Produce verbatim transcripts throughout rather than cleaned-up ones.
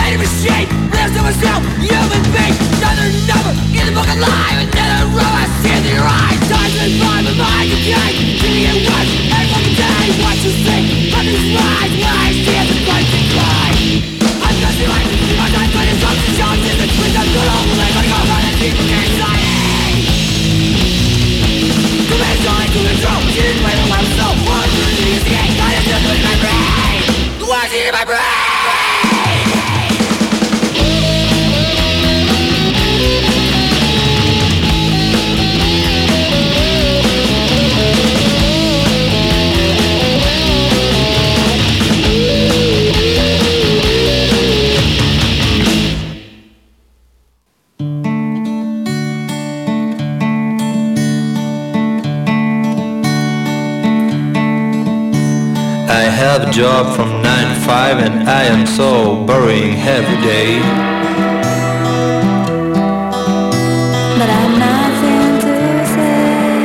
Job from nine to five and I am so boring every day. But I've nothing to say.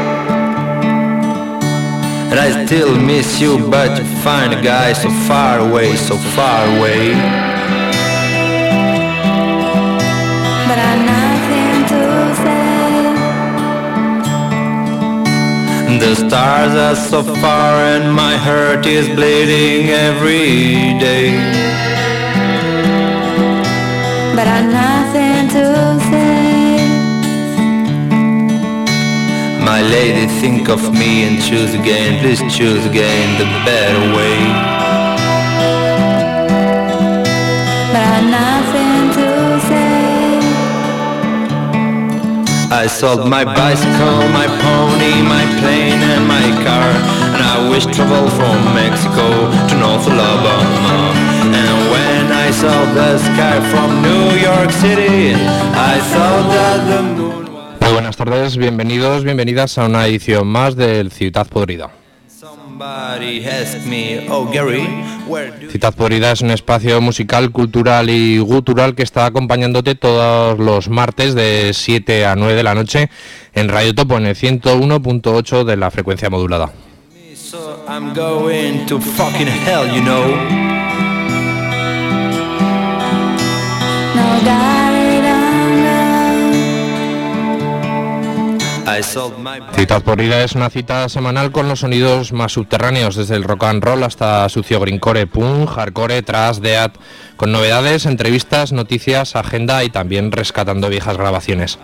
And I still miss you, but you find a guy so far away, so far away. But I've nothing to say. The stars are so far and my heart is bleeding every day. But I've nothing to say. My lady, think of me and choose again, please choose again the better way. But I've nothing to say. I sold my bicycle, my pony, my plane and my car, and I wish travel from Mexico to North Alabama. And when I saw the sky from New York City, I thought that the moon was... Muy buenas tardes, bienvenidos, bienvenidas a una edición más del Ciutat Podrida. Ciutat Podrida es un espacio musical, cultural y gutural que está acompañándote todos los martes de siete a nueve de la noche en Radio Topo en el ciento uno punto ocho de la frecuencia modulada. Ciutat Podrida es una cita semanal con los sonidos más subterráneos, desde el rock and roll hasta sucio grindcore, punk, hardcore, thrash, death, con novedades, entrevistas, noticias, agenda y también rescatando viejas grabaciones.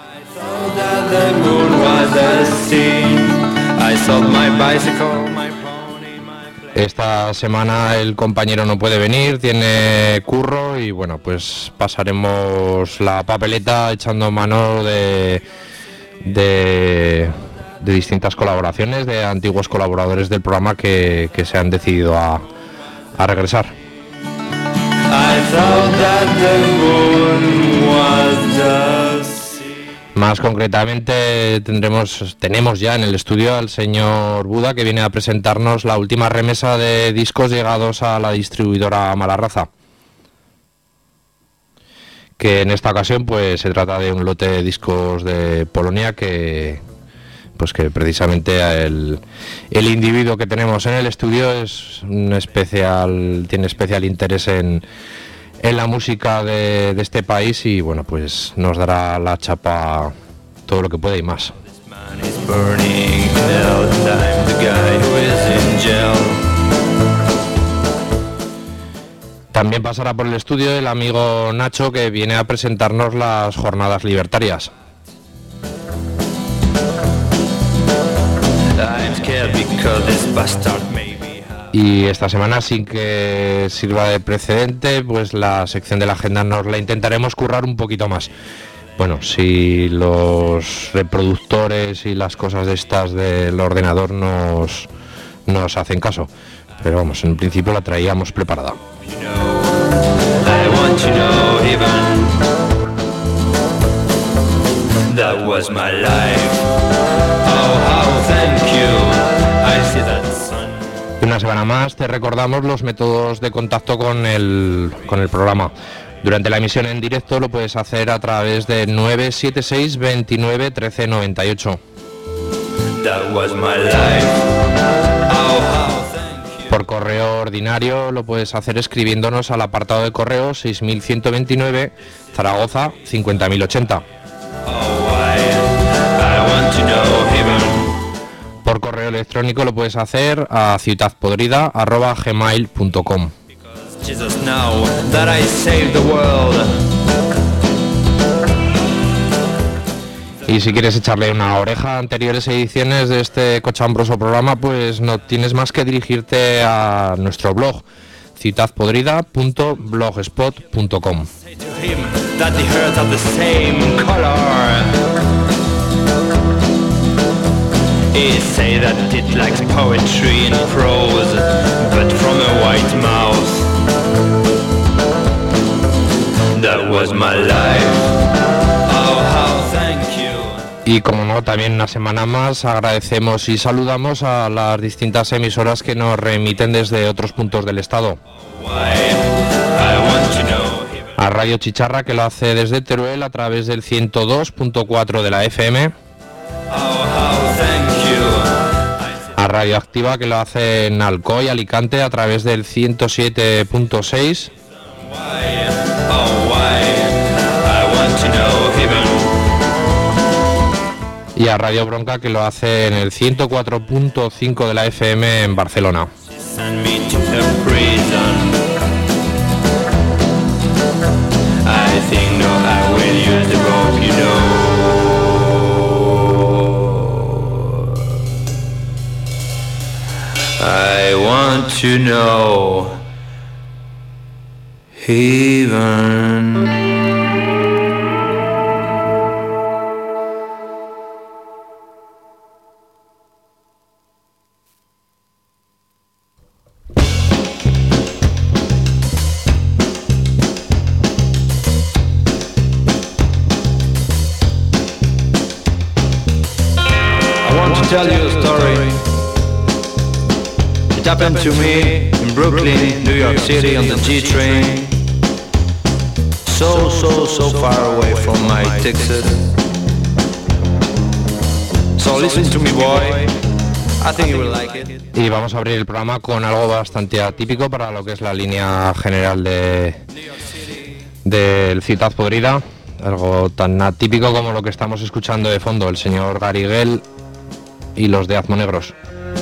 Esta semana el compañero no puede venir, tiene curro y bueno, pues pasaremos la papeleta echando mano de... De, de distintas colaboraciones de antiguos colaboradores del programa que, que se han decidido a, a regresar. Más concretamente tendremos tenemos ya en el estudio al señor Buda, que viene a presentarnos la última remesa de discos llegados a la distribuidora Mala Raza, que en esta ocasión pues se trata de un lote de discos de Polonia que pues que precisamente el, el individuo que tenemos en el estudio es un especial tiene especial interés en, en la música de, de este país y bueno, pues nos dará la chapa todo lo que puede y más. También pasará por el estudio el amigo Nacho, que viene a presentarnos las jornadas libertarias. Y esta semana, sin que sirva de precedente, pues la sección de la agenda nos la intentaremos currar un poquito más. Bueno, si los reproductores y las cosas de estas del ordenador nos, nos hacen caso. Pero vamos, en principio la traíamos preparada. Y una semana más te recordamos los métodos de contacto con el, con el programa. Durante la emisión en directo lo puedes hacer a través de nueve siete seis, veintinueve, trece, noventa y ocho. Por al correo ordinario lo puedes hacer escribiéndonos al apartado de correo seis mil ciento veintinueve, Zaragoza cincuenta mil ochenta. Por correo electrónico lo puedes hacer a ciudadpodrida arroba gmail punto com. Y si quieres echarle una oreja a anteriores ediciones de este cochambroso programa, pues no tienes más que dirigirte a nuestro blog ciudadpodrida punto blogspot punto com. He say that it likes poetry and prose, but from a white mouth. That was my life. Oh, how thank you. Y como no, también una semana más agradecemos y saludamos a las distintas emisoras que nos remiten desde otros puntos del estado. A Radio Chicharra, que lo hace desde Teruel a través del ciento dos punto cuatro de la F M. A Radio Activa, que lo hace en Alcoy, Alicante, a través del ciento siete punto seis. Y a Radio Bronca, que lo hace en el ciento cuatro punto cinco de la F M en Barcelona. I want to know, heaven. I want to tell you a story. It happened to me in Brooklyn, New York City on the G train. So, so, so far away from my Texas. So listen to me, boy. I think you will like it. Y vamos a abrir el programa con algo bastante atípico para lo que es la línea general de del Ciudad Podrida. Algo tan atípico como lo que estamos escuchando de fondo, el señor Gariguel y los de Azmonegros.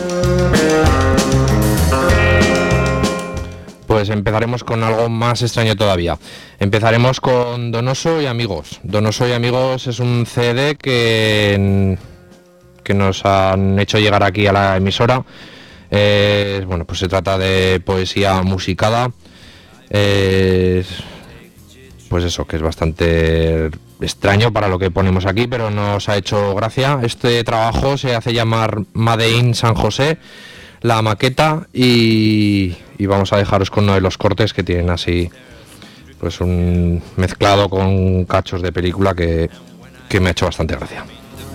Pues empezaremos con algo más extraño todavía. Empezaremos con Donoso y Amigos. Donoso y Amigos es un C D que, que nos han hecho llegar aquí a la emisora. Eh, bueno, pues se trata de poesía musicada. Eh, pues eso, que es bastante extraño para lo que ponemos aquí, pero nos ha hecho gracia. Este trabajo se hace llamar Made in San José, la maqueta, y, y vamos a dejaros con uno de los cortes que tienen así, pues un mezclado con cachos de película que, que me ha hecho bastante gracia.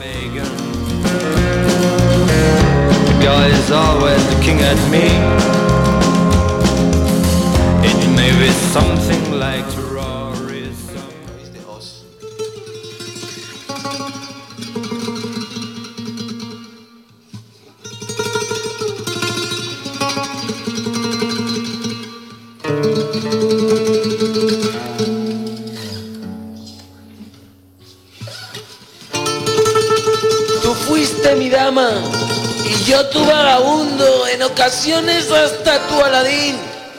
Tú fuiste mi dama y yo tu vagabundo, en ocasiones hasta tu Aladín,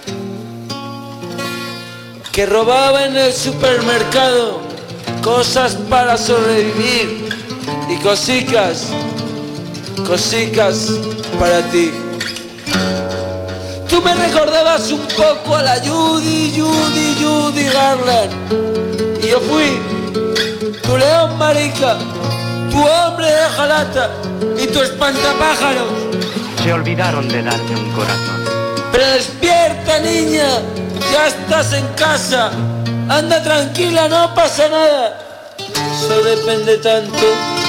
que robaba en el supermercado cosas para sobrevivir y cosicas, cosicas para ti. Tú me recordabas un poco a la Judy, Judy, Judy Garland, y yo fui tu león marica, tu hombre de jalata y tu espantapájaros. Se olvidaron de darme un corazón. Pero despierta, niña, ya estás en casa. Anda tranquila, no pasa nada. Eso depende tanto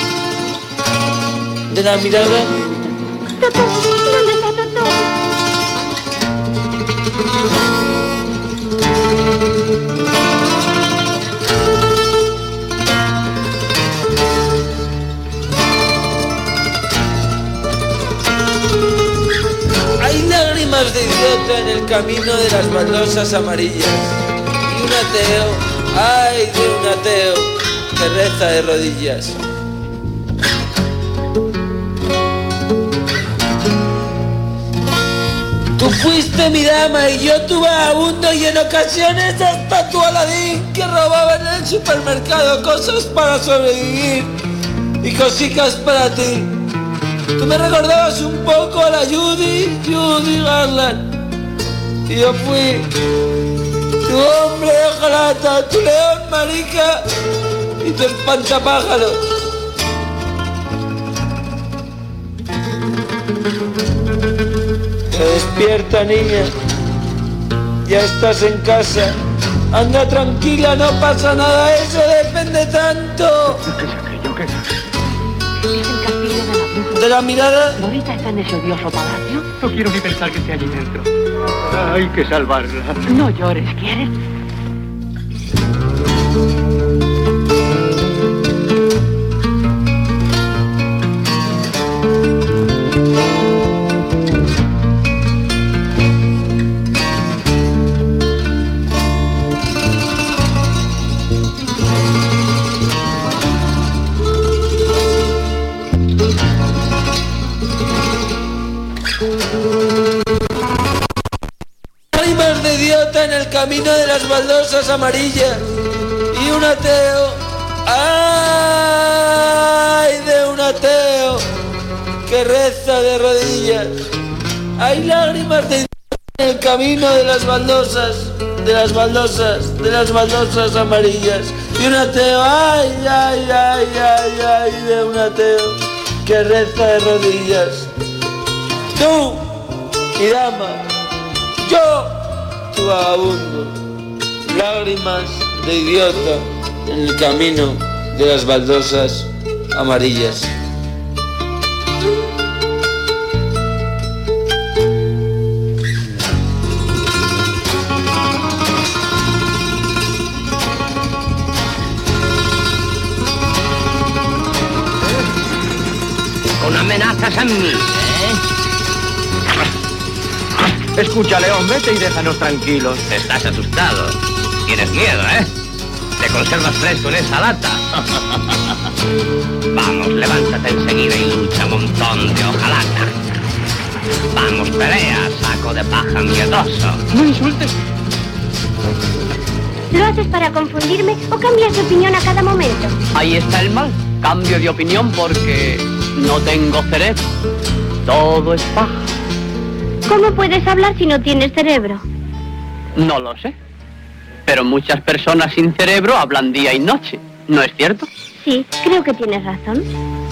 de la mirada. Totó, ¿dónde está Totó? Hay lágrimas de camino de las baldosas amarillas. Y un ateo, ay de un ateo, que reza de rodillas. Tú fuiste mi dama y yo tu vagabundo, y en ocasiones hasta tu Aladín, que robaba en el supermercado cosas para sobrevivir y cositas para ti. Tú me recordabas un poco a la Judy, Judy Garland, y yo fui tu hombre de hojalata, tu león marica y tu espantapájaros. Despierta, niña, ya estás en casa. Anda tranquila, no pasa nada, eso depende tanto ¿Qué es aquello? ¿Qué es? Es el castillo de la bruja. de la mirada. ¿Lorita está en ese odioso palacio? No quiero ni pensar que esté allí dentro. Hay que salvarla. No llores, ¿quieres? Lágrimas de idiota en el camino de las baldosas amarillas. Y un ateo, ay de un ateo, que reza de rodillas. Hay lágrimas de idiota en el camino de las baldosas, de las baldosas, de las baldosas amarillas. Y un ateo, ay, ay, ay, ay, ay, de un ateo, que reza de rodillas. Tú, mi dama, yo, tu vagabundo, lágrimas de idiota en el camino de las baldosas amarillas. Con amenazas a mí, ¿eh? Escucha, León, vete y déjanos tranquilos. Estás asustado. Tienes miedo, ¿eh? Te conservas fresco en esa lata. Vamos, levántate enseguida y lucha, montón de hojalata. Vamos, pelea, saco de paja miedoso. No insultes. ¿Lo haces para confundirme o cambias de opinión a cada momento? Ahí está el mal. Cambio de opinión porque no tengo cerebro. Todo es paja. ¿Cómo puedes hablar si no tienes cerebro? No lo sé. Pero muchas personas sin cerebro hablan día y noche. ¿No es cierto? Sí, creo que tienes razón.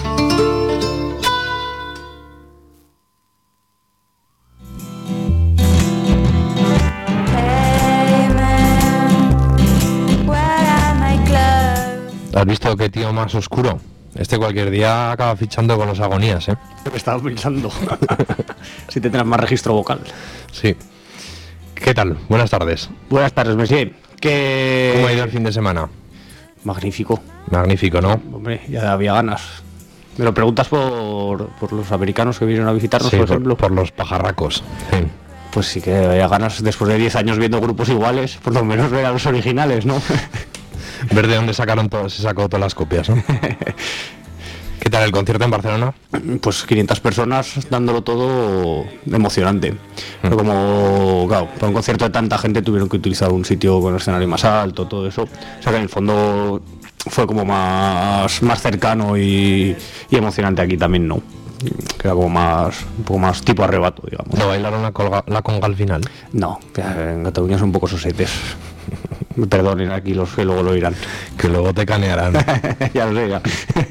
¿Has visto qué tío más oscuro? Este cualquier día acaba fichando con los Agonías, ¿eh? Me estaba pensando. Si tendrás más registro vocal. Sí. ¿Qué tal? Buenas tardes. Buenas tardes, Messier. Que... ¿Cómo ha ido el fin de semana? Magnífico. Magnífico, ¿no? Hombre, ya había ganas. Me lo preguntas por, por los americanos que vinieron a visitarnos, Sí, por por, ejemplo. por los pajarracos. Sí. Pues sí que había ganas, después de diez años viendo grupos iguales, por lo menos ver a los originales, ¿no? Ver de dónde sacaron todo, se sacó todas las copias, ¿no? ¿Qué tal el concierto en Barcelona? Pues quinientas personas dándolo todo emocionante. Pero como, claro, para un concierto de tanta gente tuvieron que utilizar un sitio con el escenario más alto, todo eso. O sea que en el fondo fue como más, más cercano y, y emocionante aquí también, ¿no? Que era como más, un poco más tipo arrebato, digamos. ¿No bailaron la, colga, la conga al final? No, en Cataluña son un poco sosetes. Me perdonen aquí los que luego lo irán. Que luego te canearán. Ya lo sé, ya.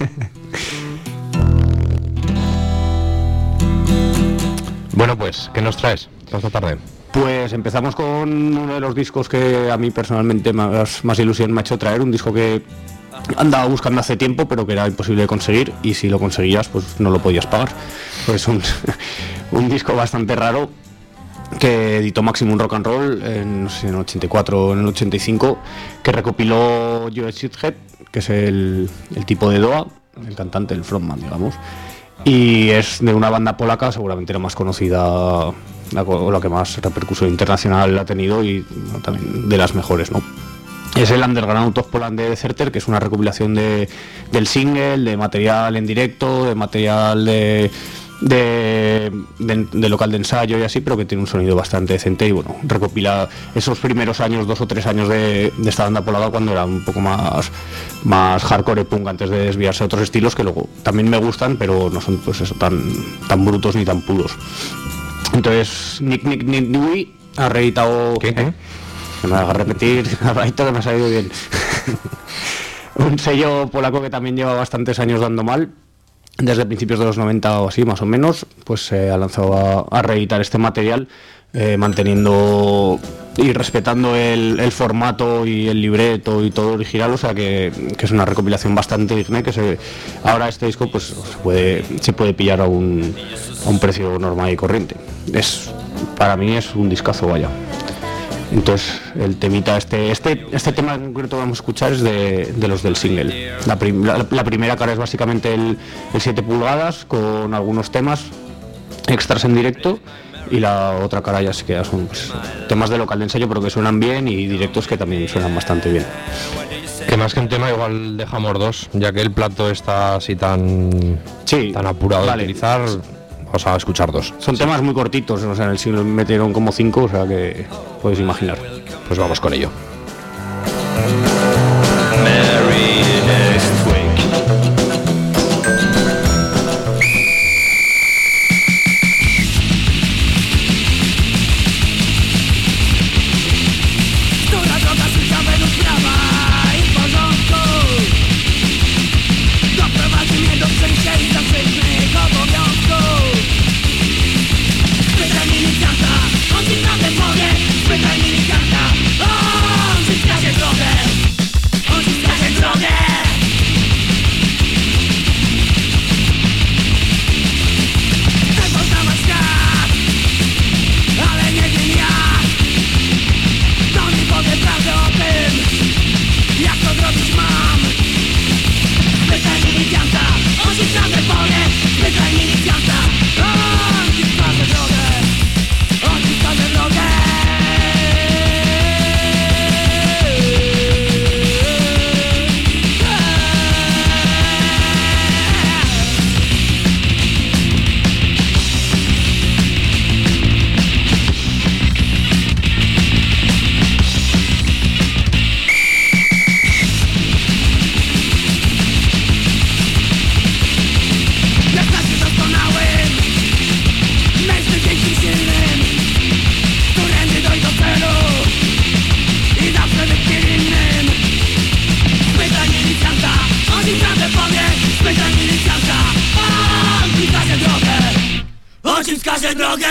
Bueno, pues, ¿qué nos traes esta tarde? Pues empezamos con uno de los discos que a mí personalmente más, más ilusión me ha hecho traer, un disco que andaba buscando hace tiempo pero que era imposible de conseguir, y si lo conseguías pues no lo podías pagar. Pues un, un disco bastante raro que editó Maximum Rock and Roll en, no sé, en el ochenta y cuatro o en el ochenta y cinco, que recopiló Joe Shithead, que es el, el tipo de Doha, el cantante, el frontman, digamos, y es de una banda polaca, seguramente la más conocida la, la que más repercusión internacional ha tenido y bueno, también de las mejores, ¿no? Es el Underground of Poland de Deserter, que es una recopilación de, del single, de material en directo, de material de, de, de, de local de ensayo y así, pero que tiene un sonido bastante decente y bueno, recopila esos primeros años, dos o tres años de, de esta banda polaca cuando era un poco más, más hardcore punk antes de desviarse a otros estilos que luego también me gustan, pero no son pues eso tan, tan brutos ni tan puros. Entonces, Nick Nick Nick Dewey ha reeditado... ¿Qué? ¿Qué? Que me haga repetir, esto que me ha salido bien. Un sello polaco que también lleva bastantes años dando mal, desde principios de los noventa o así, más o menos, pues se eh, ha lanzado a, a reeditar este material, eh, manteniendo y respetando el, el formato y el libreto y todo original, o sea que, que es una recopilación bastante digna, que se, ahora este disco pues se puede, se puede pillar a un, a un precio normal y corriente. Es, para mí es un discazo, vaya. Entonces el temita este este este tema en concreto que vamos a escuchar es de, de los del single. La, prim, la, la primera cara es básicamente el, el siete pulgadas con algunos temas extras en directo y la otra cara ya se queda son pues, temas de local de ensayo pero que suenan bien y directos que también suenan bastante bien. Que más que un tema igual dejamos dos, ya que el plato está así tan sí, tan apurado vale. de utilizar. Vamos a escuchar dos. Son temas muy cortitos, o sea, en el single metieron como cinco, o sea que podéis imaginar. Pues vamos con ello. Merry next week. Która droga życia według prawa i porządku doprowadzi mnie do przejścia i zawszechnych obowiązków. Spytaj milicjanta, on ci prawdę powie. Spytaj milicjanta, on ci wskaże drogę. On ci wskaże drogę. Chcę poznawać świat, ale nie wiem jak. To mi powie prawdę o tym, jak to zrobić mam. Spytaj milicjanta, on ci prawdę powie. Spytaj milicjanta, on ci wskaże drogę. On ci wskaże drogę. Jak takim doskonałym mężczyźnieńskim silnym, którędy dojść do celu i zawsze być niewinnym. Spytaj milicjanta, on ci prawdę powie. Spytaj milicjanta, on ci wskaże drogę. On ci wskaże drogę.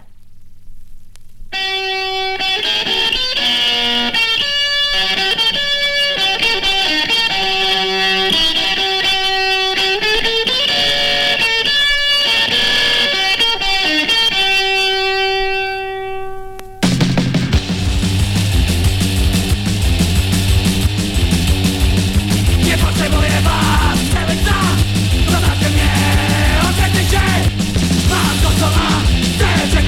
Nie potrzebuję was, cały czas. Zobaczcie mnie, oczekujcie. Mam to co mam, chcę czekać.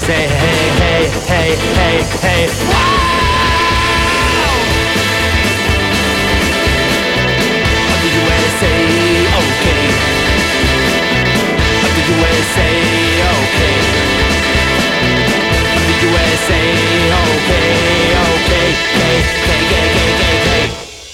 say hey, hey, hey, hey, hey. Wow! Up to U S A, okay. Up to U S A, okay. Up to U S A, okay, okay, okay, okay, okay, okay, okay.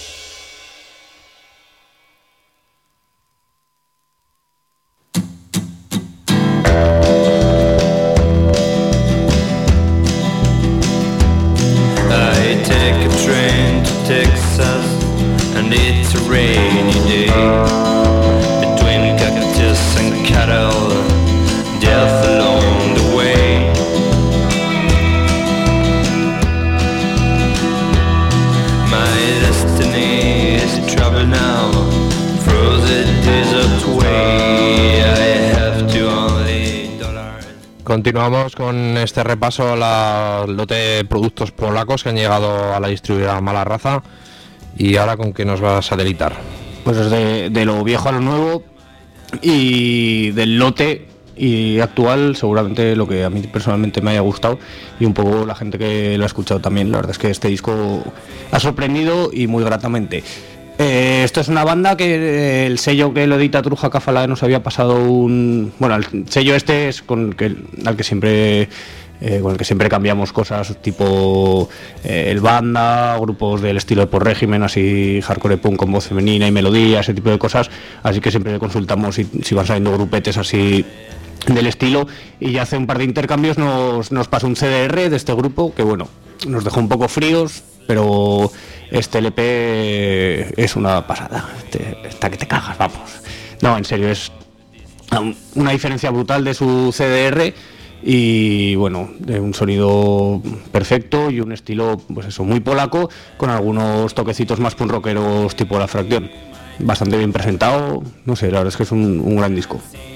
Texas, and it's a rainy day. Between cactus and cattle, death along the way. My destiny is trouble now, through the desert way. I have to only dollars. Continuamos con este repaso a la lote de productos polacos que han llegado a la distribuidora Mala Raza. Y ahora, ¿con qué nos vas a delitar? Pues desde de lo viejo a lo nuevo y del lote y actual, seguramente lo que a mí personalmente me haya gustado y un poco la gente que lo ha escuchado también. La verdad es que este disco ha sorprendido y muy gratamente. Eh, esto es una banda que eh, el sello que lo edita Truja Cáfala nos había pasado un... Bueno, el sello este es con que, al que siempre... Eh, con el que siempre cambiamos cosas tipo eh, el banda, grupos del estilo de por régimen, así hardcore punk con voz femenina y melodía, ese tipo de cosas, así que siempre le consultamos si, si van saliendo grupetes así del estilo, y ya hace un par de intercambios nos, nos pasó un C D R de este grupo que bueno, nos dejó un poco fríos, pero este L P es una pasada, este, está que te cagas, vamos. No, en serio, es una diferencia brutal de su C D R. Y bueno, de un sonido perfecto y un estilo, pues eso, muy polaco, con algunos toquecitos más punk rockeros tipo La Fracción. Bastante bien presentado, no sé, la verdad es que es un, un gran disco.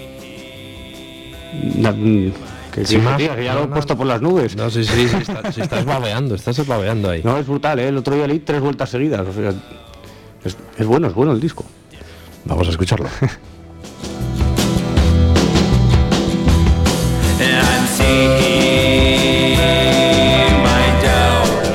Que, ¿Sin más? Tío, que ya no, lo he no, puesto por las nubes. No, sí, sí, sí, está, sí estás babeando, estás babeando ahí. No, es brutal, ¿eh? El otro día leí tres vueltas seguidas, o sea, es, es bueno, es bueno el disco. Vamos a escucharlo. And I'm seeing my doubt.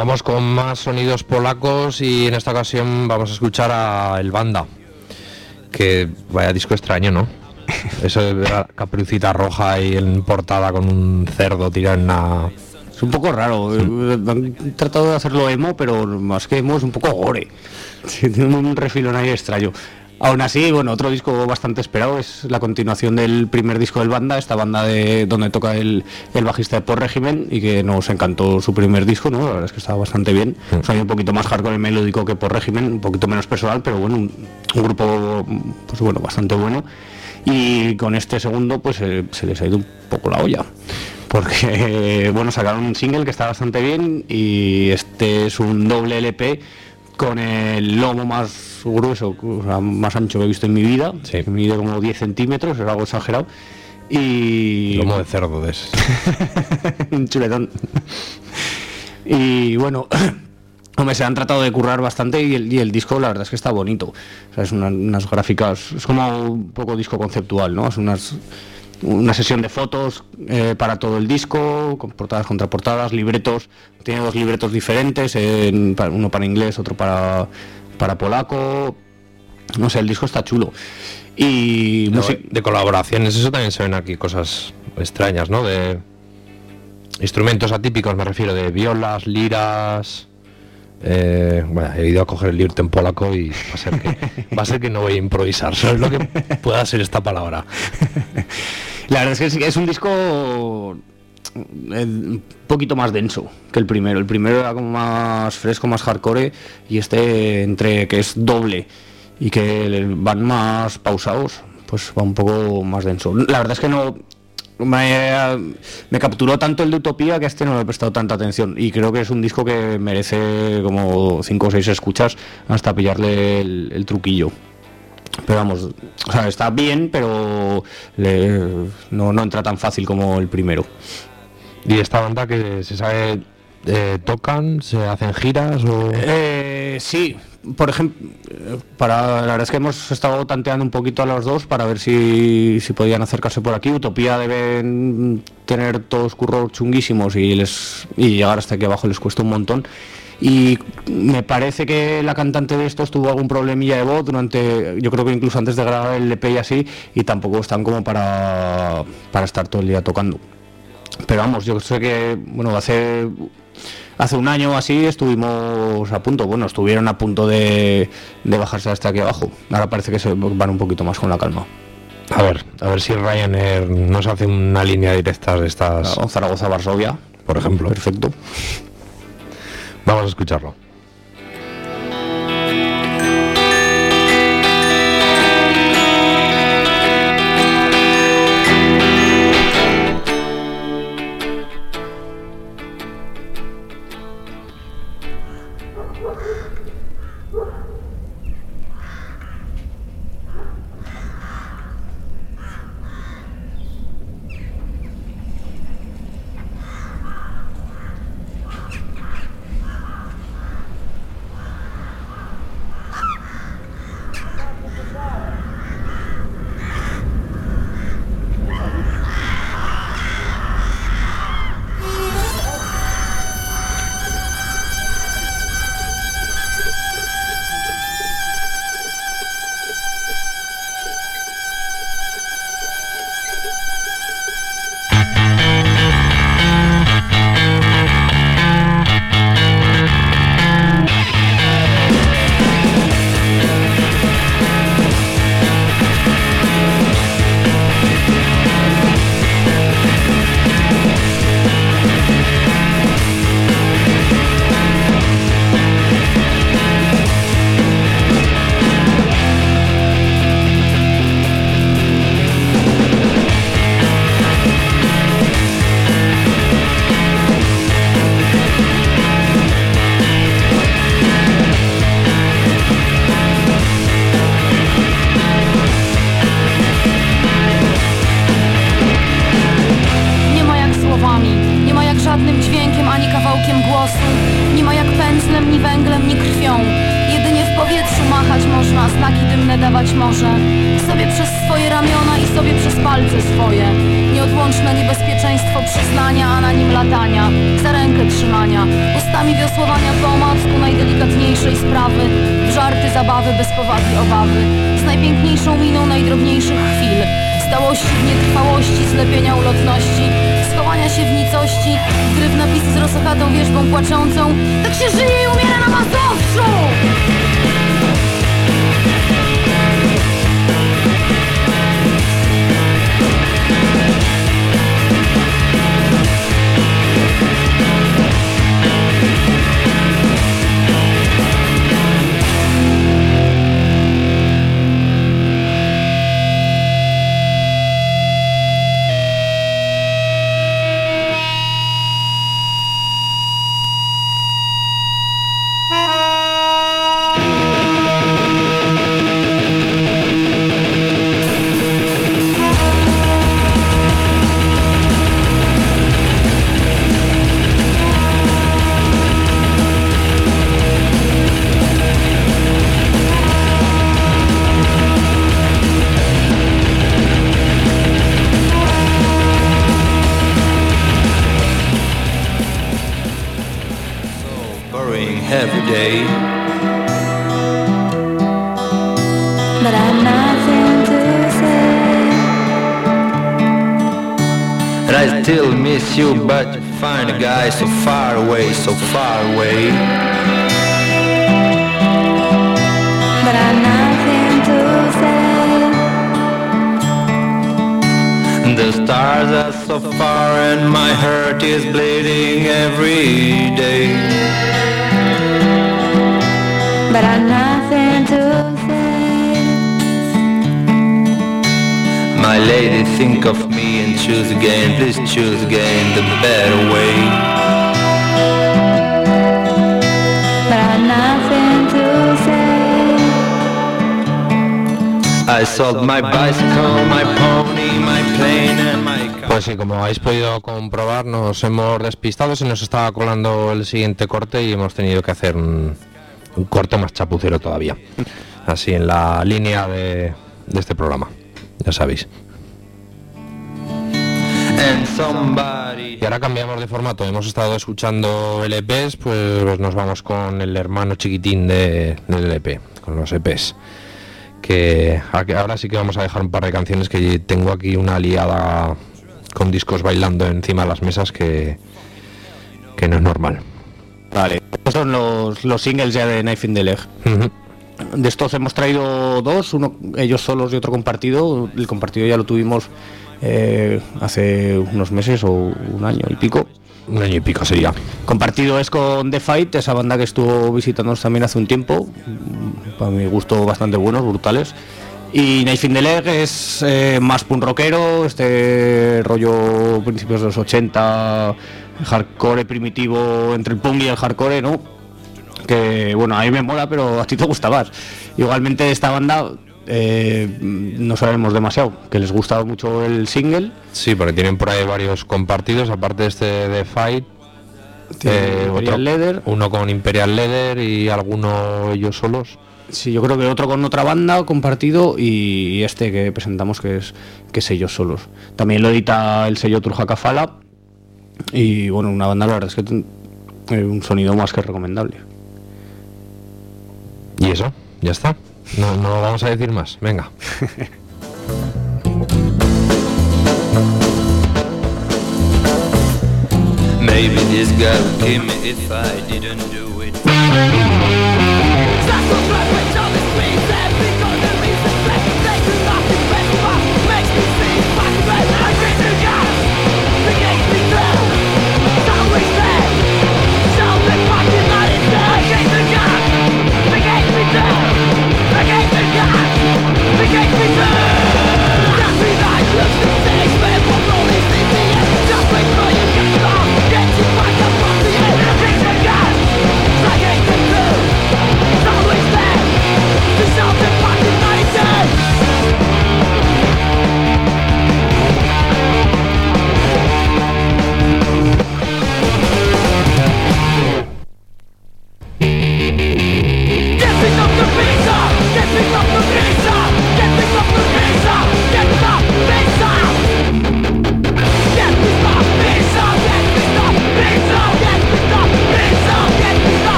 vamos con más sonidos polacos y en esta ocasión vamos a escuchar a El Banda, que vaya disco extraño, ¿no? Eso de la caperucita roja y en portada con un cerdo tirado en la... Es un poco raro, mm. han tratado de hacerlo emo, pero más que emo es un poco gore. Tiene un refilón ahí extraño. Aún así, bueno, otro disco bastante esperado es la continuación del primer disco del Banda, esta banda de donde toca el, el bajista de Por Régimen, y que nos encantó su primer disco, ¿no? La verdad es que estaba bastante bien. Mm. Sonido un poquito más hardcore y melódico que Por Régimen, un poquito menos personal, pero bueno, un, un grupo, pues bueno, bastante bueno. Y con este segundo, pues eh, se les ha ido un poco la olla. Porque, eh, bueno, sacaron un single que está bastante bien y este es un doble L P con el lomo más grueso, o sea, más ancho que he visto en mi vida. Sí. Mide como diez centímetros, es algo exagerado. Y... lomo de cerdo de ese. Un chuletón. Y bueno... Hombre, se han tratado de currar bastante y el, y el disco la verdad es que está bonito. O sea, es una, unas gráficas, es como un poco disco conceptual, ¿no? Es unas, una sesión de fotos eh, para todo el disco, con portadas, contraportadas, libretos. Tiene dos libretos diferentes, en, uno para inglés, otro para, para polaco. No sé, el disco está chulo. Y no, de colaboraciones, eso también se ven aquí cosas extrañas, ¿no? De instrumentos atípicos, me refiero, de violas, liras... Eh, bueno, he ido a coger el libro en polaco y va a ser que, va a ser que no voy a improvisar, ¿sabes lo que pueda ser esta palabra? La verdad es que es un disco un poquito más denso que el primero. El primero era como más fresco, más hardcore, y este, entre que es doble y que van más pausados, pues va un poco más denso. La verdad es que no... Me, me capturó tanto el de Utopía que a este no le he prestado tanta atención, y creo que es un disco que merece como cinco o seis escuchas hasta pillarle el, el truquillo. Pero vamos, o sea, está bien, pero le, no, no entra tan fácil como el primero. ¿Y esta banda que se sabe, eh, tocan, se hacen giras o...? Eh, sí. Por ejemplo, para, la verdad es que hemos estado tanteando un poquito a los dos para ver si, si podían acercarse por aquí. Utopía deben tener todos curros chunguísimos y, les, y llegar hasta aquí abajo les cuesta un montón. Y me parece que la cantante de estos tuvo algún problemilla de voz durante, yo creo que incluso antes de grabar el E P y así, y tampoco están como para, para estar todo el día tocando. Pero vamos, yo sé que, bueno, hace... Hace un año o así estuvimos a punto, bueno, estuvieron a punto de, de bajarse hasta aquí abajo. Ahora parece que se van un poquito más con la calma. A ver, a ver si Ryanair nos hace una línea directa de estas... Claro, Zaragoza-Varsovia, por ejemplo. Perfecto. Vamos a escucharlo. Znaki dymne dawać może. Sobie przez swoje ramiona i sobie przez palce swoje. Nieodłączne niebezpieczeństwo przyznania, a na nim latania, za rękę trzymania, ustami wiosłowania po omacku najdelikatniejszej sprawy, w żarty, zabawy, bez powagi, obawy, z najpiękniejszą miną najdrobniejszych chwil, stałości w nietrwałości, zlepienia ulotności, schowania się w nicości, gry w napisy z rozsochatą wierzbą płaczącą. Tak się żyje i umiera na Mazowszu! Every day, but I've nothing to say. And I still miss you, but you find a guy so far away, so far away. But I've nothing to say. The stars are so far and my heart is bleeding every day. But I've nothing to say. My lady, think of me and choose again, please choose again the better way. But I've nothing to say. I sold my bicycle, my pony, my plane and my car. Pues sí, como habéis podido comprobar, nos hemos despistado, se nos estaba colando el siguiente corte y hemos tenido que hacer un... un corte más chapucero todavía, así en la línea de, de este programa, ya sabéis. Y ahora cambiamos de formato, hemos estado escuchando L Pes, pues, pues nos vamos con el hermano chiquitín de, del L P, con los E Pes, que ahora sí que vamos a dejar un par de canciones, que tengo aquí una liada con discos bailando encima de las mesas que, que no es normal. Vale, estos son los, los singles ya de Knife in the Leg. Uh-huh. De estos hemos traído dos, uno ellos solos y otro compartido. El compartido ya lo tuvimos eh, hace unos meses o un año y pico. Un año y pico sería. Compartido es con The Fight, esa banda que estuvo visitándonos también hace un tiempo. Para mi gusto bastante buenos, brutales. Y Knife in the Leg es eh, más punk rockero, este rollo principios de los ochenta, hardcore primitivo entre el punk y el hardcore, ¿no? Que bueno, a mí me mola, pero a ti te gusta más. Igualmente de esta banda eh, no sabemos demasiado, que les gusta mucho el single. Sí, porque tienen por ahí varios compartidos, aparte de este de Fight. Eh, otro, Leather. Uno con Imperial Leather y alguno ellos solos. Sí, yo creo que otro con otra banda compartido y este que presentamos que es que es ellos solos. También lo edita el sello Turjacafala y bueno, una banda la verdad es que tiene un sonido más que recomendable. ¿Y eso? ¿Ya está? No, no vamos a decir más, venga. Maybe this guy would kill me if I didn't do it. Just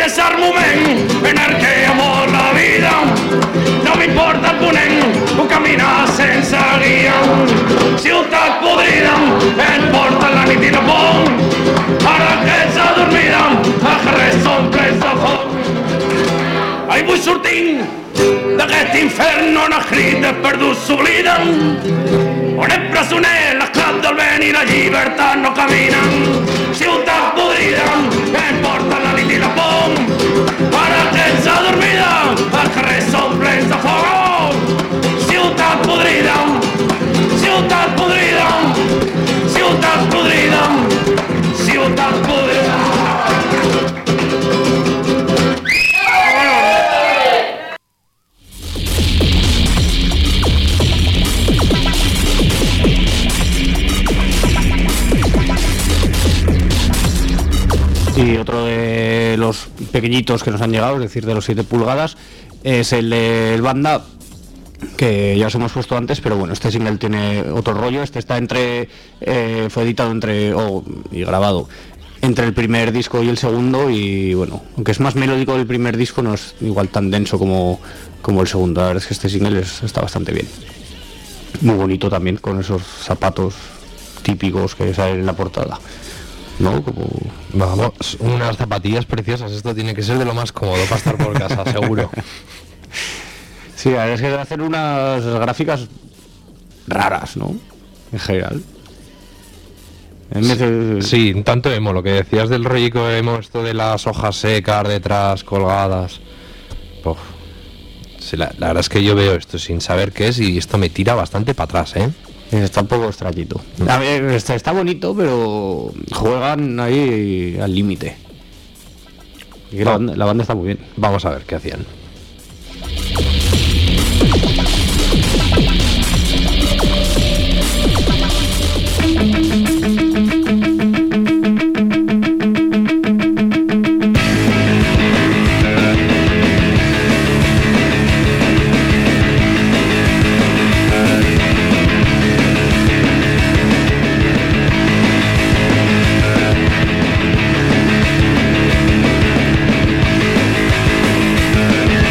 és el moment en el que amo la vida. No m'importa el ponent o caminar sense guia. Ciutat podrida, em porta la nit i la por. Ara que ets adormida, els carrers són plens de foc. Ai, vull sortir d'aquest infern on els crits dels perduts s'obliden, on el presoner, l'esclat del vent i la llibertat no caminen. Ciutat podrida, em porta la nit i la por. Ara que ets adormida, els carrers són plens de foc. Ciutat podrida, ciutat podrida, ciutat podrida, ciutat podrida. Y otro de los pequeñitos que nos han llegado, es decir, de los siete pulgadas, es el del Banda, que ya os hemos puesto antes, pero bueno, este single tiene otro rollo. Este está entre, eh, fue editado entre, oh, y grabado entre el primer disco y el segundo, y bueno, aunque es más melódico el primer disco, no es igual tan denso como, como el segundo. La verdad es que este single es, está bastante bien. Muy bonito también, con esos zapatos típicos que salen en la portada, ¿no? Como... Vamos, unas zapatillas preciosas. Esto tiene que ser de lo más cómodo para estar por casa, seguro. Sí, la verdad es que debe hacer unas gráficas raras, ¿no? En general. Sí, sí, un tanto emo, lo que decías del rollico emo, esto de las hojas secas detrás, colgadas. Uf. Sí, la, la verdad es que yo veo esto sin saber qué es y esto me tira bastante para atrás, ¿eh? Está un poco extrañito. A ver, está, está bonito, pero juegan ahí al límite. Y la, banda, la banda está muy bien. Vamos a ver qué hacían. Ciutat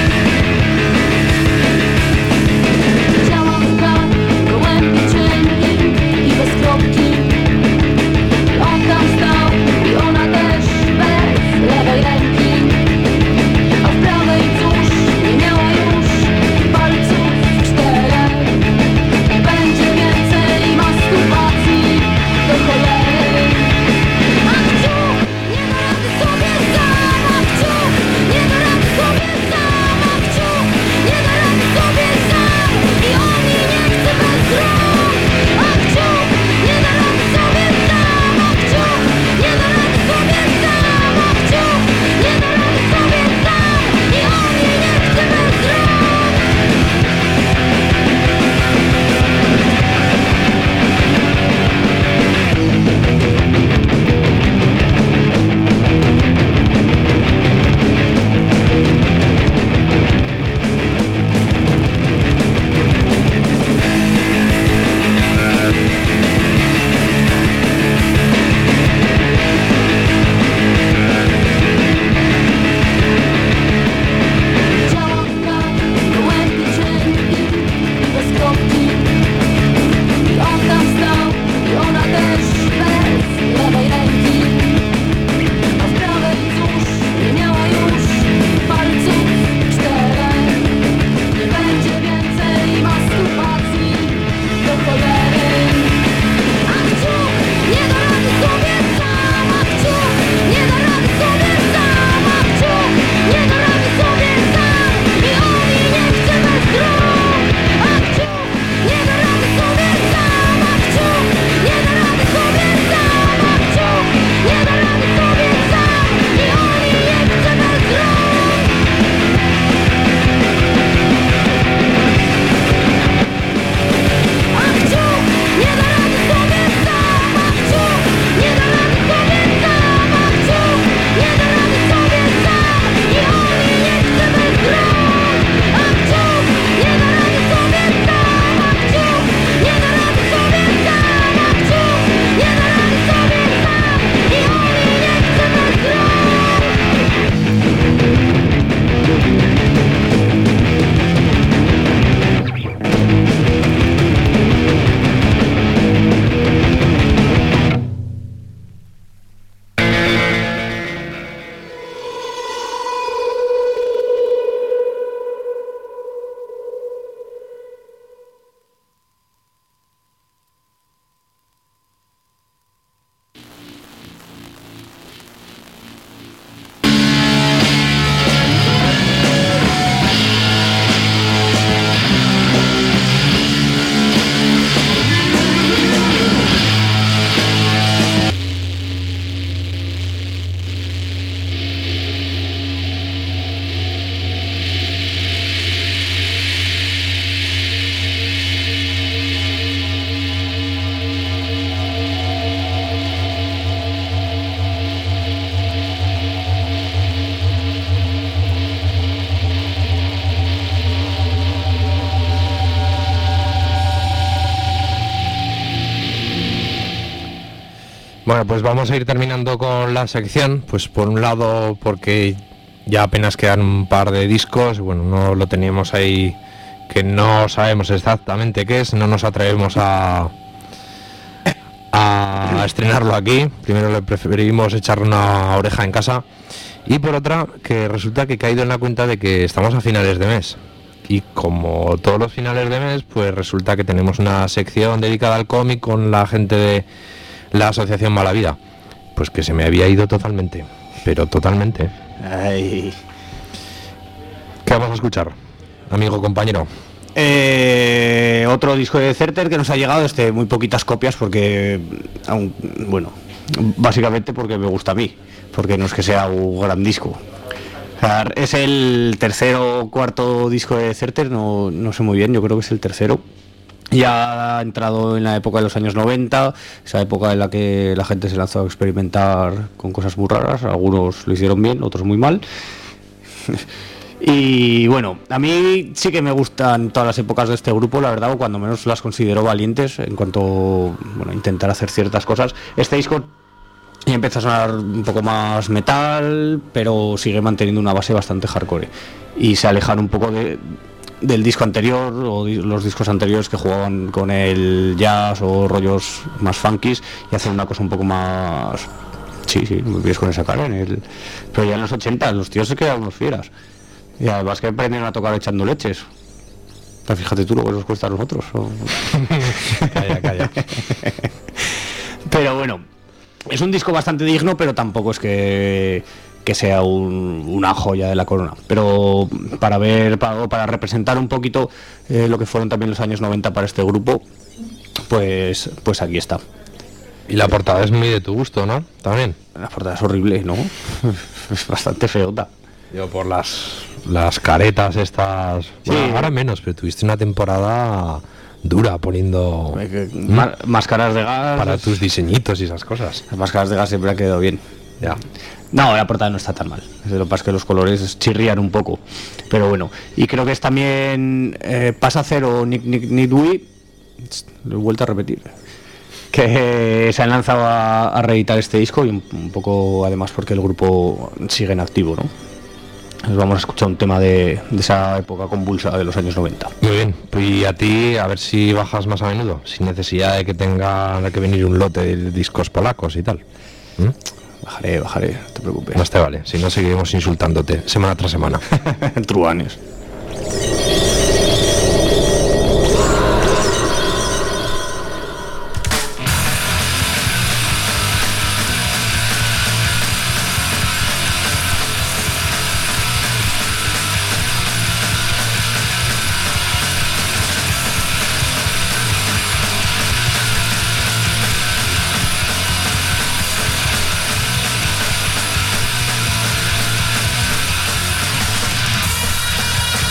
Bueno, pues vamos a ir terminando con la sección, pues por un lado porque ya apenas quedan un par de discos, bueno, no lo teníamos ahí, que no sabemos exactamente qué es, no nos atrevemos a, a estrenarlo aquí, primero le preferimos echar una oreja en casa, y por otra, que resulta que he caído en la cuenta de que estamos a finales de mes, y como todos los finales de mes, pues resulta que tenemos una sección dedicada al cómic con la gente de la Asociación Mala Vida, pues que se me había ido totalmente, pero totalmente. Ay. ¿Qué vamos a escuchar, amigo compañero? Eh, otro disco de Certer que nos ha llegado, este muy poquitas copias porque, aun, bueno, básicamente porque me gusta a mí, porque no es que sea un gran disco. O sea, es el tercero o cuarto disco de Certer, no, no sé muy bien, yo creo que es el tercero. Ya ha entrado en la época de los años noventa, esa época en la que la gente se lanzó a experimentar con cosas muy raras, algunos lo hicieron bien, otros muy mal. Y bueno, a mí sí que me gustan todas las épocas de este grupo, la verdad, o cuando menos las considero valientes en cuanto, bueno, a intentar hacer ciertas cosas. Este disco ya empieza a sonar un poco más metal, pero sigue manteniendo una base bastante hardcore. Y se alejan un poco de... del disco anterior o di- los discos anteriores que jugaban con el jazz o rollos más funkies y hacen una cosa un poco más... Sí, sí, me pides con esa cara en el... Pero ya en los ochenta los tíos se quedaban unos fieras y además que aprendieron a tocar echando leches. Pero fíjate tú lo que nos cuesta a nosotros. O... Calla, calla. Pero bueno, es un disco bastante digno, pero tampoco es que... que sea un, una joya de la corona, pero para ver, para, para representar un poquito eh, lo que fueron también los años noventa para este grupo, pues pues aquí está. Y la portada es muy de tu gusto, ¿no? También. La portada es horrible, ¿no? Es bastante feota. Yo por las las caretas estas... Bueno, Sí. ahora menos, pero tuviste una temporada dura poniendo Má- máscaras de gas... para tus diseñitos y esas cosas. Las máscaras de gas siempre han quedado bien. Ya. No, la portada no está tan mal. Lo que pasa es que los colores chirrían un poco. Pero bueno. Y creo que es también eh, Pasa Cero, Nick Nick Nidui. Lo he vuelto a repetir. Que se han lanzado a, a reeditar este disco y un, un poco además porque el grupo sigue en activo, ¿no? Nos vamos a escuchar un tema de, de esa época convulsa de los años noventa. Muy bien. Y a ti, a ver si bajas más a menudo, sin necesidad de que tenga de que venir un lote de discos polacos y tal. ¿Mm? Bajaré, bajaré, no te preocupes. No te vale, si no seguiremos insultándote semana tras semana. Truanes. Thank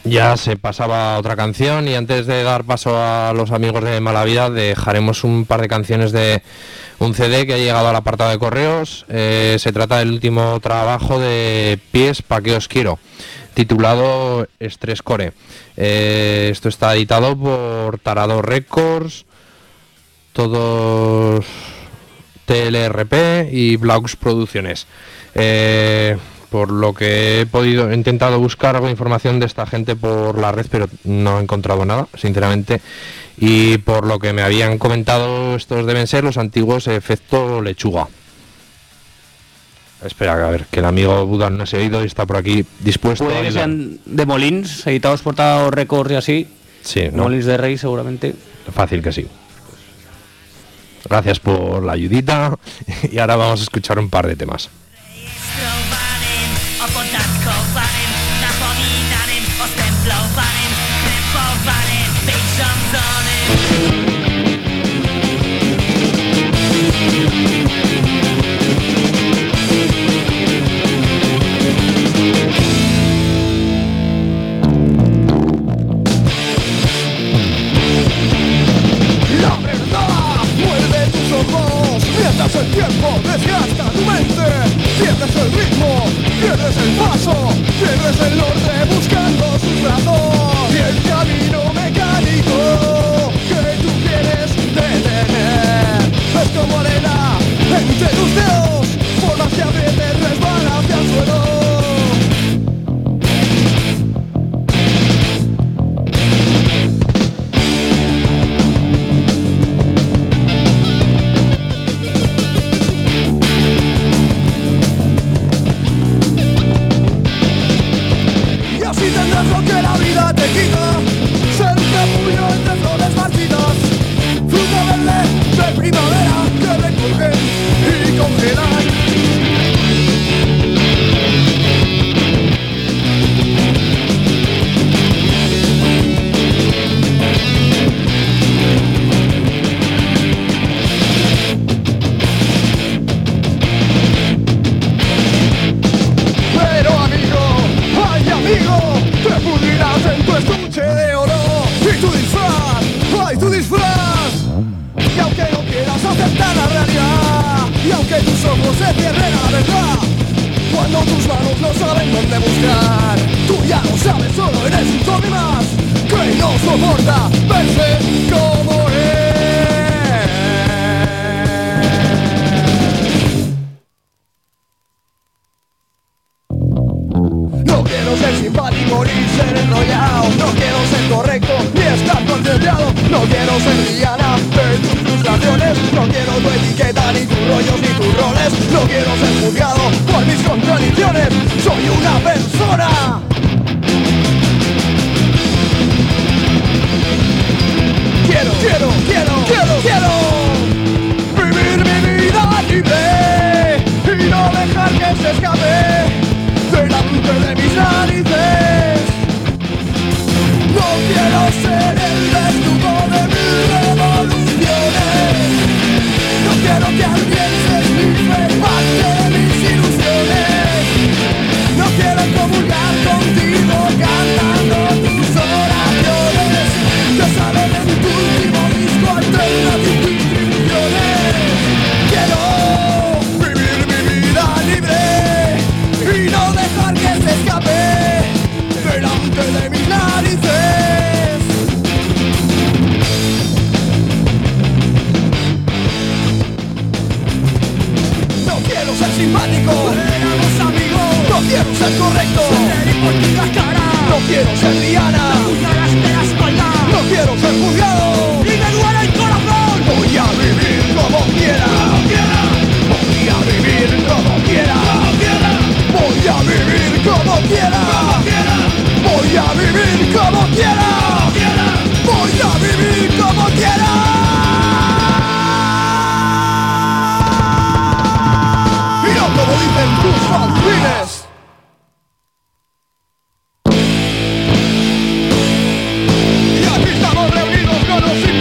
ya se pasaba otra canción, y antes de dar paso a los amigos de Mala Vida dejaremos un par de canciones de un C D que ha llegado al apartado de correos. Eh, se trata del último trabajo de Pies Pa' Que Os Quiero, titulado Stress Core. Eh, esto está editado por Tarado Records, todos T L R P y Blaux Producciones. Eh, por lo que he podido, he intentado buscar algo de información de esta gente por la red, pero no he encontrado nada, sinceramente. Y por lo que me habían comentado, estos deben ser los antiguos Efecto Lechuga. Espera, a ver, que el amigo Buda no se ha ido y está por aquí dispuesto. Puede a que ayudar. sean de Molins, editados por Tarado Records y así. Sí, ¿no? Molins de Rey, seguramente. Fácil que sí. Gracias por la ayudita. Y ahora vamos a escuchar un par de temas. O podatkowanym, napominanym, ostemplowanym, krępowanym, być rządzonym. La verdad muerde tus ojos mientras el tiempo desgasta tu mente. Pierdes el ritmo, pierdes el paso, pierdes el norte buscando sus brazos. Y el camino mecánico que tú quieres detener es como arena entre tus dedos, por más que aprietes resbala hacia el suelo. Lo que la vida te quita, ser un capullo entre flores marchitas, fruta verde de primavera que recurgen y congelan. Pero amigo, ay amigo, te pudrirás en tu estuche de oro. Y tu disfraz, ay tu disfraz. Y aunque no quieras aceptar la realidad, y aunque tus ojos se cierren a la verdad, cuando tus manos no saben dónde buscar, tú ya lo sabes, solo eres un zombie más que no soporta verse como es. No quiero ser simpático ni ser enrollado, no quiero ser correcto ni estar concienciado, no quiero ser villana de tus frustraciones, no quiero tu etiqueta ni tus rollos ni tus roles, no quiero ser juzgado por mis contradicciones, soy una persona. Quiero, quiero, quiero, quiero, quiero vivir mi vida libre y no dejar que se escape delante de mis narices. No quiero ser el verdugo de mis revoluciones. No quiero que alguien se esnife parte de mis ilusiones. No quiero comulgar contigo cantando tus oraciones que salen en tu último disco alternativo distribuciones. Quiero vivir mi vida libre y no dejar que se escape delante de mis narices. No quiero ser simpático, éramos amigos. No quiero ser correcto, ser por la cara. No quiero ser Diana, de la espalda. No quiero ser juzgado y me duele el corazón. Voy a vivir como quiera, voy a vivir como quiera. Voy a vivir como quiera. Voy a vivir como quiera. Voy a vivir como quiera. Y no como dicen tus fanzines. Y aquí estamos reunidos con los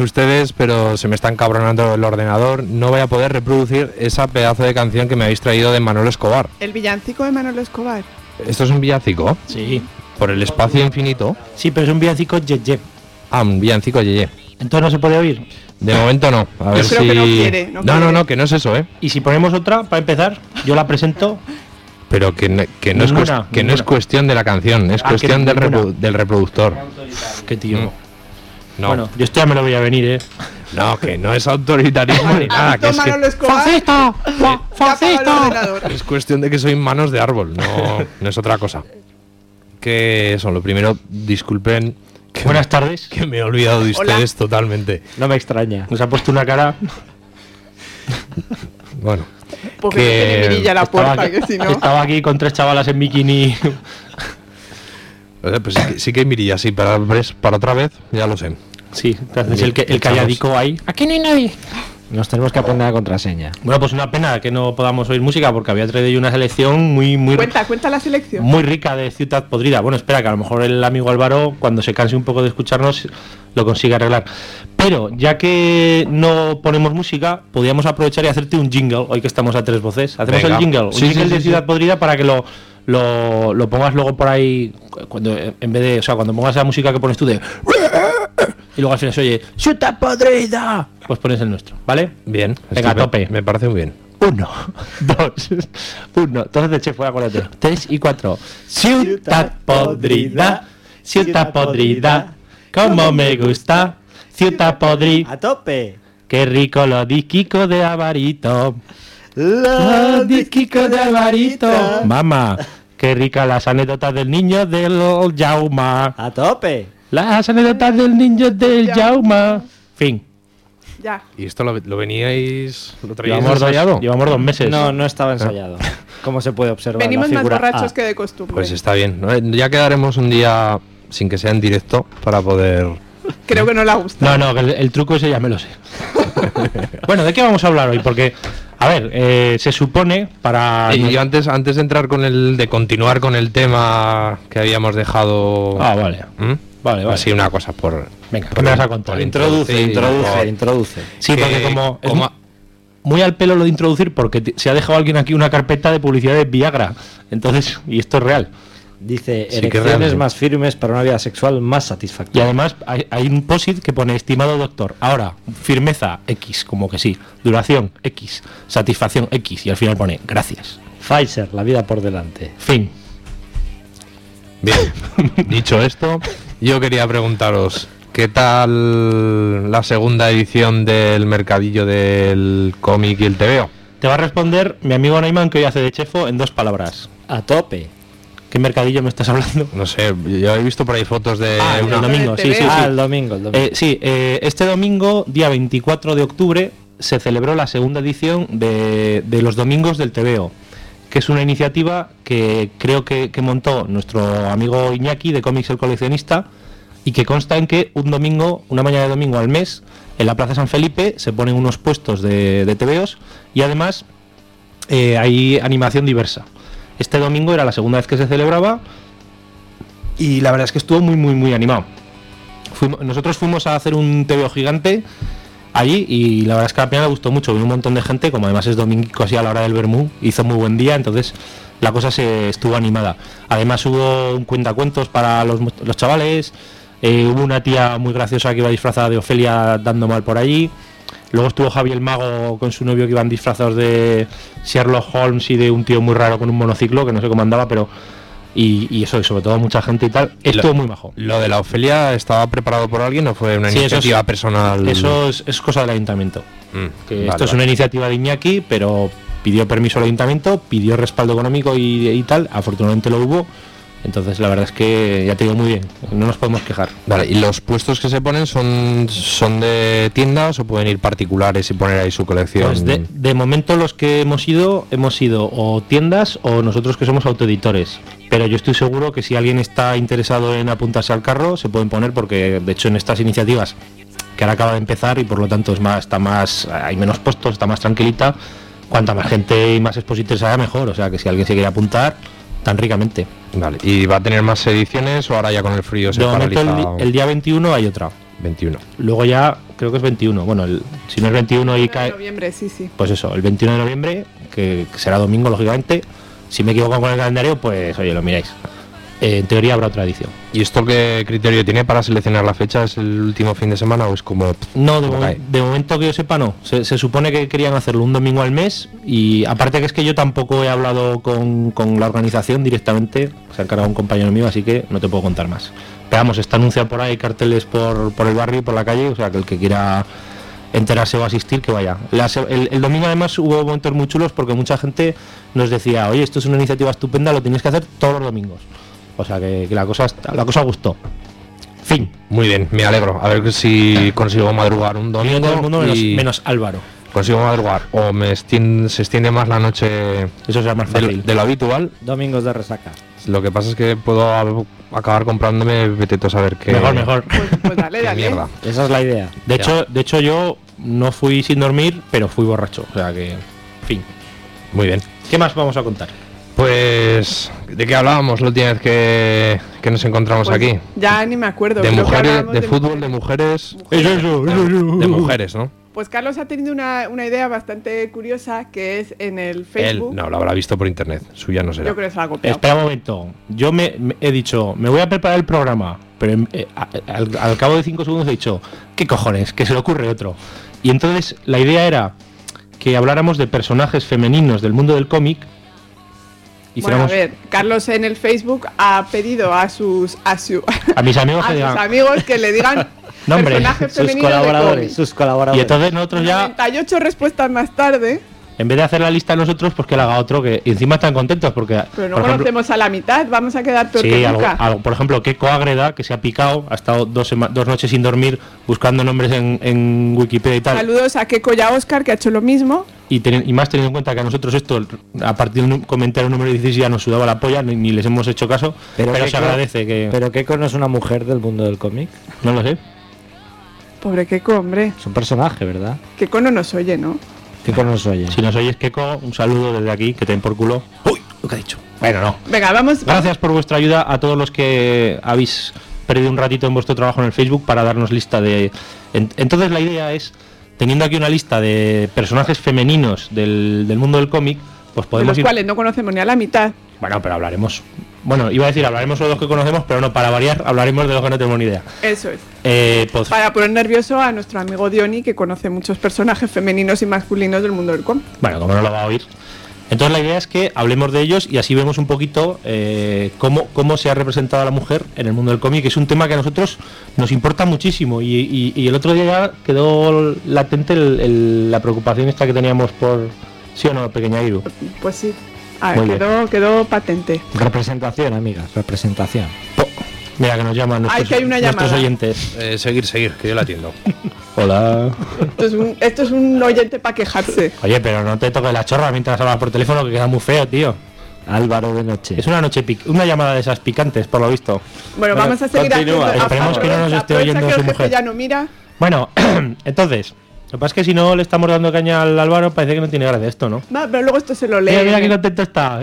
ustedes, pero se me está encabronando el ordenador. No voy a poder reproducir esa pedazo de canción que me habéis traído de Manolo Escobar. El villancico de Manolo Escobar. ¿Esto es un villancico? Sí. ¿Por el espacio infinito? Sí, pero es un villancico ye-ye. Ah, un villancico ye-ye. Entonces no se puede oír. De momento no. A ver Yo creo si... que no quiere, no no, no, quiere. no, que no es eso, ¿eh? Y si ponemos otra, para empezar, yo la presento. Pero que no, que no, es, Ninguna, cues- que no es ninguna. cuestión de la canción, es Ah, cuestión que del, ninguna. reprodu- del reproductor. Qué tío. Mm. No. Bueno, yo esto ya me lo voy a venir, ¿eh? No, que no es autoritarismo ni nada, que es, que Manolo Escobar. ¡Fascista! Ya apaga el ordenador. es cuestión de que soy manos de árbol, no, no es otra cosa. Que eso, lo primero, disculpen que, Buenas tardes. que me he olvidado de Hola. ustedes totalmente. No me extraña. Nos ha puesto una cara. Bueno, Porque que no tiene mirilla a la Estaba puerta, aquí, que si no... estaba aquí con tres chavalas en bikini. o sea, pues sí, que- sí que hay mirilla, sí, para, para otra vez, ya lo sé. Sí, entonces el, que, el Echamos. calladico ahí. Aquí no hay nadie. Nos tenemos que aprender la contraseña. Bueno, pues una pena que no podamos oír música porque había traído yo una selección muy, muy, Cuenta, cuenta la selección. muy rica de Ciudad Podrida. Bueno, espera, que a lo mejor el amigo Álvaro, cuando se canse un poco de escucharnos, lo consigue arreglar. Pero ya que no ponemos música, podríamos aprovechar y hacerte un jingle, hoy que estamos a tres voces. Hacemos Venga. el jingle, un Sí, jingle sí, de sí, Ciudad sí. Podrida para que lo, lo, lo pongas luego por ahí, cuando en vez de, o sea, cuando pongas la música que pones tú de... Y luego al final se oye ¡Ciudad Podrida! Pues pones el nuestro, ¿vale? Bien, Venga, a estoy- tope. Me parece muy bien. Uno, dos, uno. Entonces de chef, acuérdate. Tres y cuatro. Ciudad podrida, ciudad podrida, como me gusta. Ciudad podrida, ¡A tope! qué rico lo disquico de Alvarito. Lo disquico de Alvarito. Mamá, qué rica las anécdotas del niño del Jauma. ¡A tope! Las anécdotas del niño del Jauma. Fin. Ya. ¿Y esto lo, lo veníais, lo traíais Llevamos ensayado? dos, llevamos dos meses. No, no estaba ensayado. ¿Cómo se puede observar Venimos la más figura borrachos A? que de costumbre. Pues está bien, ¿no? Ya quedaremos un día sin que sea en directo para poder... Creo que no le gusta. No, no, que el, el truco ese ya me lo sé. Bueno, ¿de qué vamos a hablar hoy? Porque, a ver, eh, se supone para... Y yo antes, antes de entrar con el, de continuar con el tema que habíamos dejado... Ah, vale. ¿Mm? Vale, vale. Así una cosa por... Venga, por ¿qué me vas a por contar? Introduce, introducir, introduce, por- introduce. Sí, que- porque como... es como- mu- muy al pelo lo de introducir porque t- se ha dejado alguien aquí una carpeta de publicidad de Viagra. Entonces, y esto es real. Dice, Sí, que erecciones realmente. más firmes para una vida sexual más Y satisfactoria. además hay, hay un post-it que pone estimado doctor. Ahora, firmeza X, como que sí. Duración X. Satisfacción X. Y al final pone gracias. Pfizer, la vida por delante. Fin. Bien, dicho esto, yo quería preguntaros, ¿qué tal la segunda edición del mercadillo del cómic y el tebeo? Te va a responder mi amigo Neyman, que hoy hace de chefo, en dos palabras. A tope. ¿Qué mercadillo me estás hablando? No sé, yo he visto por ahí fotos de... Ah, el una- domingo, sí, sí, sí. Ah, el domingo, el domingo. Eh, sí, eh, este domingo, día veinticuatro de octubre, se celebró la segunda edición de, de los domingos del tebeo, que es una iniciativa que creo que, que montó nuestro amigo Iñaki de Cómics el Coleccionista y que consta en que un domingo, una mañana de domingo al mes, en la Plaza San Felipe se ponen unos puestos de, de tebeos y además eh, hay animación diversa. Este domingo era la segunda vez que se celebraba y la verdad es que estuvo muy, muy, muy animado. Fuimos- nosotros fuimos a hacer un tebeo gigante allí y la verdad es que a la peña le gustó mucho. Vino un montón de gente, como además es domingo así a la hora del vermú, hizo muy buen día, entonces la cosa se estuvo animada. Además hubo un cuentacuentos para los, mu- los chavales, eh, hubo una tía muy graciosa que iba disfrazada de Ofelia dando mal por allí. Luego estuvo Javi el Mago con su novio que iban disfrazados de Sherlock Holmes y de un tío muy raro con un monociclo, que no sé cómo andaba, pero... Y, y eso, y sobre todo mucha gente y tal. Estuvo muy majo. ¿Lo de la Ofelia estaba preparado por alguien o fue una Sí, eso iniciativa es- personal? Eso es, es cosa del ayuntamiento. Mm, Que vale, esto es vale. una iniciativa de Iñaki, pero pidió permiso al ayuntamiento, pidió respaldo económico y, y tal. Afortunadamente lo hubo. Entonces la verdad es que ya te digo muy bien, no nos podemos quejar. Vale, ¿y los puestos que se ponen son, son de tiendas o pueden ir particulares y poner ahí su colección? Pues de, de momento los que hemos ido, hemos ido o tiendas o nosotros que somos autoeditores. Pero yo estoy seguro que si alguien está interesado en apuntarse al carro, se pueden poner porque de hecho en estas iniciativas que ahora acaba de empezar y por lo tanto es más, está más, hay menos puestos, está más tranquilita. Cuanta más gente y más expositores haya mejor. O sea que si alguien se quiere apuntar, tan ricamente. Vale, ¿y va a tener más ediciones o ahora ya con el frío se De momento paraliza? el, el día veintiuno hay otra. veintiuno. Luego ya creo que es veintiuno. Bueno, el, si no es veintiuno y cae... noviembre, sí, sí. Pues eso, el veintiuno de noviembre, que, que será domingo, lógicamente. Si me equivoco con el calendario, pues oye, lo miráis. Eh, en teoría habrá otra edición. ¿Y esto qué criterio tiene para seleccionar la fecha? ¿Es el último fin de semana o es como...? No, de, mo- de momento que yo sepa no. Se, se supone que querían hacerlo un domingo al mes y aparte que es que yo tampoco he hablado con, con la organización directamente, se ha encargado un compañero mío, así que no te puedo contar más. Pero vamos, está anunciado por ahí, carteles por, por el barrio y por la calle, o sea que el que quiera enterarse o asistir, que vaya. La, el, el domingo además hubo momentos muy chulos porque mucha gente nos decía, oye, esto es una iniciativa estupenda, lo tienes que hacer todos los domingos. O sea que, que la cosa la cosa gustó. Fin. Muy bien, me alegro. A ver si consigo madrugar un domingo. Todo el mundo menos, y menos Álvaro. Consigo madrugar. O me extiende, se extiende más la noche. Eso será más fácil. De, de lo habitual. Domingos de resaca. Lo que pasa es que puedo a, acabar comprándome, vete tú a saber qué. Mejor, mejor. Pues, pues dale, dale. Mierda. Esa es la idea. De hecho, de hecho yo no fui sin dormir, pero fui borracho. O sea que, fin. Muy bien. ¿Qué más vamos a contar? Pues, ¿de qué hablábamos la última vez que, que nos encontramos Pues aquí? Ya ni me acuerdo. De creo que mujeres, hablábamos de, fútbol, de mujeres. Eso, eso, eso, eso. De mujeres, ¿no? Pues Carlos ha tenido una, una idea bastante curiosa que es en el Él Facebook. no, lo habrá visto por internet. Suya no será. Yo creo que se la ha copiado. Espera un momento. Yo me, me he dicho, me voy a preparar el programa, pero eh, a, al, al cabo de cinco segundos he dicho, ¿qué cojones? Que se le ocurre otro. Y entonces la idea era que habláramos de personajes femeninos del mundo del cómic. Bueno, a ver, Carlos en el Facebook ha pedido a sus a, su, a mis amigos, a que, sus digan, amigos que le digan nombre, personajes sus femeninos colaboradores, de cómic. sus colaboradores. Y entonces nosotros ya, noventa y ocho respuestas más tarde. En vez de hacer la lista nosotros, pues que la haga otro, que y encima están contentos porque... Pero no por conocemos ejemplo, a la mitad, vamos a quedar peor sí, que algo, nunca. algo, por ejemplo, Keiko Ágreda, que se ha picado, ha estado dos, sema- dos noches sin dormir buscando nombres en, en Wikipedia y tal. Saludos a Keiko y a Oscar, que ha hecho lo mismo. Y, ten, y más teniendo en cuenta que a nosotros esto, a partir de un comentario número dieciséis ya nos sudaba la polla, ni, ni les hemos hecho caso, pero, pero se agradece que... Pero Keiko no es una mujer del mundo del cómic. No lo sé. Pobre Keiko, hombre. Es un personaje, ¿verdad? Keiko no nos oye, ¿no? Keiko no nos oye. Si nos oyes, Keiko, un saludo desde aquí, que te den por culo. ¡Uy! Lo que ha dicho. Bueno, no. Venga, vamos. Gracias por vuestra ayuda a todos los que habéis perdido un ratito en vuestro trabajo en el Facebook para darnos lista de... Entonces la idea es, teniendo aquí una lista de personajes femeninos del, del mundo del cómic, pues De podemos los ir... cuales no conocemos ni a la mitad. Bueno, pero hablaremos... Bueno, iba a decir, hablaremos de los que conocemos, pero no, para variar, hablaremos de los que no tenemos ni idea. Eso es. Eh, pues, Para poner nervioso a nuestro amigo Diony, que conoce muchos personajes femeninos y masculinos del mundo del cómic. bueno, como no lo va a oír. Entonces la idea es que hablemos de ellos y así vemos un poquito eh, cómo, cómo se ha representado a la mujer en el mundo del cómic, que es un tema que a nosotros nos importa muchísimo. Y, y, y el otro día ya quedó latente el, el, la preocupación esta que teníamos por... ¿Sí o no, pequeña Iru? Pues sí. A ver, quedó, quedó patente. Representación, amigas, representación. Mira que nos llaman nuestros, Ay, que hay una nuestros llamada. oyentes. Eh, seguir, seguir, que yo la atiendo. Hola. Esto es un, esto es un oyente para quejarse. Oye, pero no te toques la chorra mientras hablas por teléfono, que queda muy feo, tío. Álvaro de noche. Es una noche pic una llamada de esas picantes, por lo visto. Bueno, vamos a seguir continúa. haciendo. Esperemos que no nos esté oyendo que el su jefe mujer. ya no mira. Bueno, entonces, lo que pasa es que si no le estamos dando caña al Álvaro, parece que no tiene gracia esto, ¿no? Va, pero luego esto se lo lee. Mira, mira qué contento está.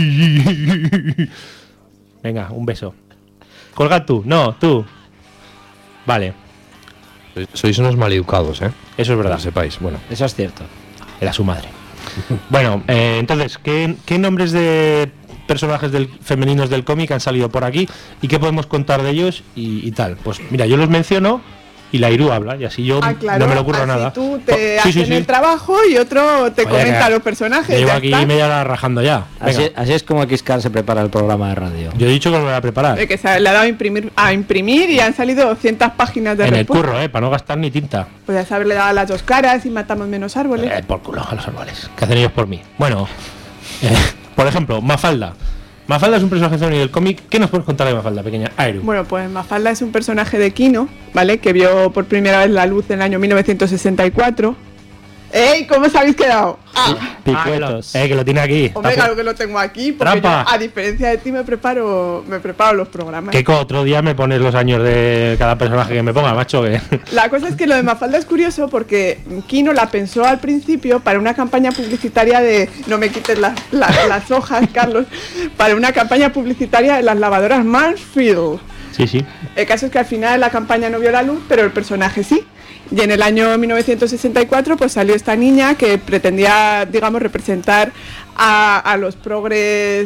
Venga, un beso. Colga tú, no, tú. Vale. Sois unos maleducados, ¿eh? Eso es verdad. Que lo sepáis, bueno. Eso es cierto. Era su madre. Bueno, eh, entonces, ¿qué, ¿qué nombres de personajes del, femeninos del cómic han salido por aquí? ¿Y qué podemos contar de ellos? Y, y tal. Pues mira, yo los menciono y la Iru habla, y así yo Ah, claro, no me le ocurre así nada. tú te Sí, hacen sí, sí. el trabajo y otro te Oye, comenta que- los personajes. Llevo ya aquí está. media hora rajando ya. Venga. Así, así es como Xcar se prepara el programa de radio. Yo he dicho que lo voy a preparar. Eh, que se le ha dado a imprimir, a imprimir y han salido doscientas páginas de En el respuesta. curro, eh, para no gastar ni tinta. Podrías haberle dado las dos caras y matamos menos árboles. Eh, por culo a los árboles. ¿Qué hacen ellos por mí? Bueno, eh, por ejemplo, Mafalda. Mafalda es un personaje femenino del cómic. ¿Qué nos puedes contar de Mafalda, pequeña Airu? Bueno, pues Mafalda es un personaje de Kino, ¿vale? Que vio por primera vez la luz en el año mil novecientos sesenta y cuatro. ¡Ey! ¿Cómo os habéis quedado? Ah, Picuetos. Eh, que lo tiene aquí. hombre, Está claro por- que lo tengo aquí, porque Trampa. yo, a diferencia de ti, me preparo, me preparo los programas. Keiko, otro día me pones los años de cada personaje que me ponga, macho. Que... La cosa es que lo de Mafalda es curioso porque Kino la pensó al principio para una campaña publicitaria de... No me quites las, las, las hojas, Carlos. Para una campaña publicitaria de las lavadoras Mansfield. Sí, sí. El caso es que al final la campaña no vio la luz, pero el personaje sí. Y en el año mil novecientos sesenta y cuatro pues salió esta niña que pretendía, digamos, representar a, a los progres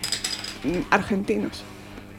argentinos.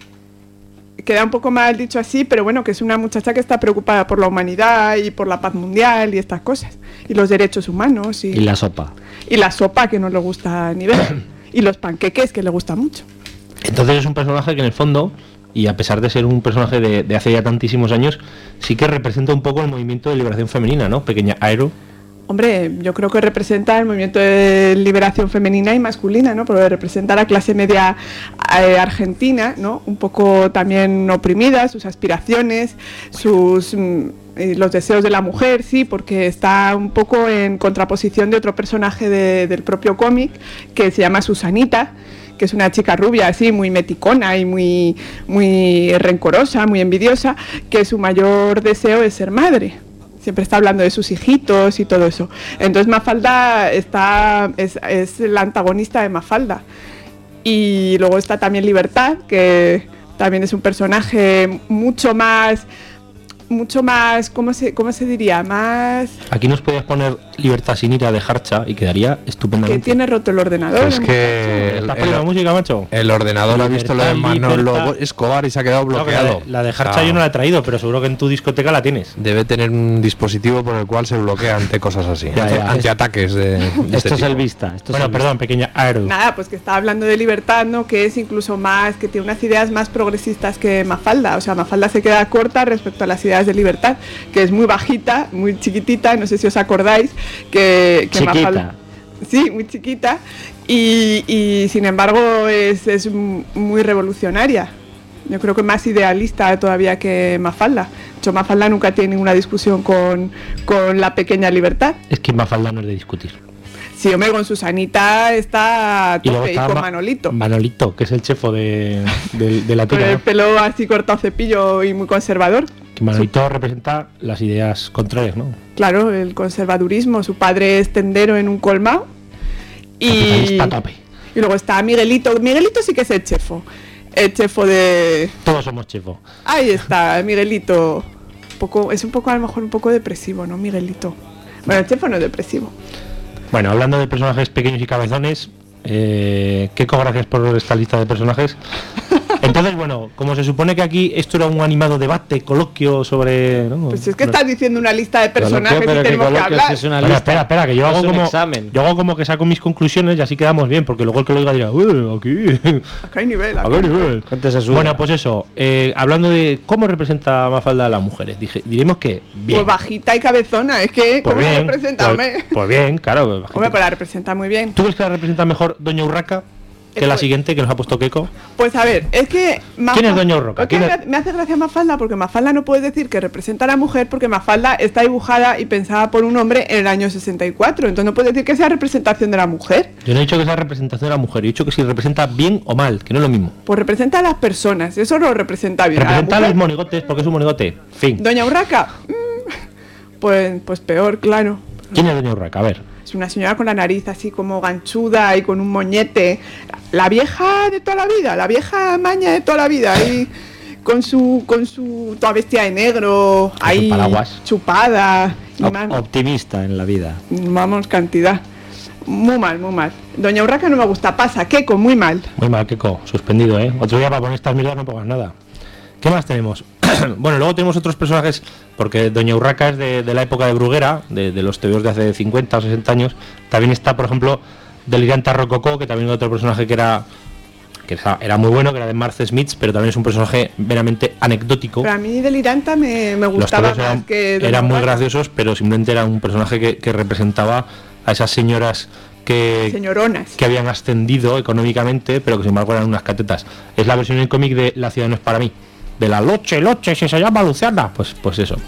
Queda un poco mal dicho así, pero bueno, que es una muchacha que está preocupada por la humanidad y por la paz mundial y estas cosas. Y los derechos humanos. Y, y la sopa. Y la sopa, que no le gusta ni ver. Y los panqueques, que le gusta mucho. Entonces es un personaje que en el fondo, y a pesar de ser un personaje de, de hace ya tantísimos años, sí que representa un poco el movimiento de liberación femenina, ¿no? Pequeña Aero. Hombre, yo creo que representa el movimiento de liberación femenina y masculina, ¿no? Porque representa a la clase media eh, argentina, ¿no? Un poco también oprimida, sus aspiraciones, sus mm, eh, los deseos de la mujer, sí, porque está un poco en contraposición de otro personaje de, del propio cómic que se llama Susanita, que es una chica rubia, así, muy meticona y muy, muy rencorosa, muy envidiosa, que su mayor deseo es ser madre. Siempre está hablando de sus hijitos y todo eso. Entonces Mafalda está, es, es la antagonista de Mafalda. Y luego está también Libertad, que también es un personaje mucho más... mucho más, ¿cómo se, cómo se diría? Más... Aquí nos podías poner Libertad sin ira de Harcha y quedaría estupendamente. Que tiene roto el ordenador. Es que el, ¿Estás poniendo la música, macho? El ordenador ha visto lo de Manolo libertad. Escobar y se ha quedado bloqueado. No, la, la de Harcha yo no la he traído, pero seguro que en tu discoteca la tienes. Debe tener un dispositivo por el cual se bloquea ante cosas así, Ya, ante, ya. antiataques de, de Esto este es tipo. el Vista. Esto Bueno, es el perdón, pequeña Aero. Nada, pues que está hablando de Libertad, ¿no? Que es incluso más, que tiene unas ideas más progresistas que Mafalda. O sea, Mafalda se queda corta respecto a las ideas de Libertad, que es muy bajita, muy chiquitita, no sé si os acordáis, que, que Chiquita. Mafalda... Sí, muy chiquita, y, y sin embargo es, es muy revolucionaria. Yo creo que más idealista todavía que Mafalda. De hecho, Mafalda nunca tiene ninguna discusión con, con la pequeña Libertad. Es que Mafalda no es de discutir. Sí, hombre, con Susanita está a Y luego tope, y, está con Ma- Manolito. Manolito, que es el chefo de, de, de la Con tira, el ¿no? pelo así cortado cepillo y muy conservador. Que Manolito representa las ideas contrarias, ¿no? Claro, el conservadurismo. Su padre es tendero en un colmado. Y, Capitalista a tope. y luego está Miguelito. Miguelito sí que es el chefo. El chefo de... Todos somos chefos. Ahí está, Miguelito. Poco, es un poco, a lo mejor, un poco depresivo, ¿no, Miguelito? Bueno, el chefo no es depresivo. Bueno, hablando de personajes pequeños y cabezones, eh, Keiko, gracias por esta lista de personajes. Entonces, bueno, como se supone que aquí esto era un animado debate, coloquio sobre... ¿no? Pues es que No- estás diciendo una lista de personajes pero y que tenemos que coloquios hablar. es una Espera, lista. espera, espera, que yo Es hago un como examen. yo hago como que saco mis conclusiones y así quedamos bien, porque luego el que lo diga dirá, "Uy, aquí, Acá hay nivel. a acá ver, hay nivel. nivel". Cuéntese su- Bueno, pues eso, eh, hablando de cómo representa Mafalda a las mujeres, dije, diremos que bien. Pues bajita y cabezona, es que, Pues ¿cómo la bien, representa? pues, hombre? pues bien, claro. Hombre, pues la representa muy bien. ¿Tú crees que la representa mejor Doña Urraca que la Eso- siguiente que nos ha puesto Keiko? Pues a ver, es que... ¿Quién es Doña Urraca? Es que ¿Quién me, es? me hace gracia Mafalda, porque Mafalda no puedes decir que representa a la mujer, porque Mafalda está dibujada y pensada por un hombre en el año sesenta y cuatro. Entonces no puedes decir que sea representación de la mujer. Yo no he dicho que sea representación de la mujer, he dicho que si representa bien o mal, que no es lo mismo. Pues representa a las personas, eso lo representa bien. Representa a la los mujer, monigotes porque es un monigote. Fin. Doña Urraca, mm, pues, pues peor, claro. ¿Quién es Doña Urraca? A ver. Es una señora con la nariz así como ganchuda y con un moñete. La vieja de toda la vida, la vieja maña de toda la vida. Ahí con su, con su toda vestida de negro, Con ahí su paraguas. chupada. Y Op- man- optimista en la vida. vamos, cantidad. Muy mal, muy mal. Doña Urraca no me gusta, pasa, Keiko, muy mal. Muy mal, Keiko, suspendido, ¿eh? Otro día para poner estas mierdas no pongas nada. ¿Qué más tenemos? Bueno, luego tenemos otros personajes, porque Doña Urraca es de, de la época de Bruguera, de, de los tebeos de hace cincuenta o sesenta años. También está, por ejemplo, Deliranta Rococó, que también es otro personaje que era que era- era muy bueno, que era de Martha Smith, pero también es un personaje meramente anecdótico. Pero a mí Deliranta me, me Los gustaba toros más eran, que Doña eran muy Urraca. graciosos, pero simplemente era un personaje que, que representaba a esas señoras que, Señoronas. que habían ascendido económicamente, pero que sin embargo eran unas catetas. Es la versión en cómic de La ciudad no es para mí, de la Loche, Loche, si se llama Luciana, pues, pues eso.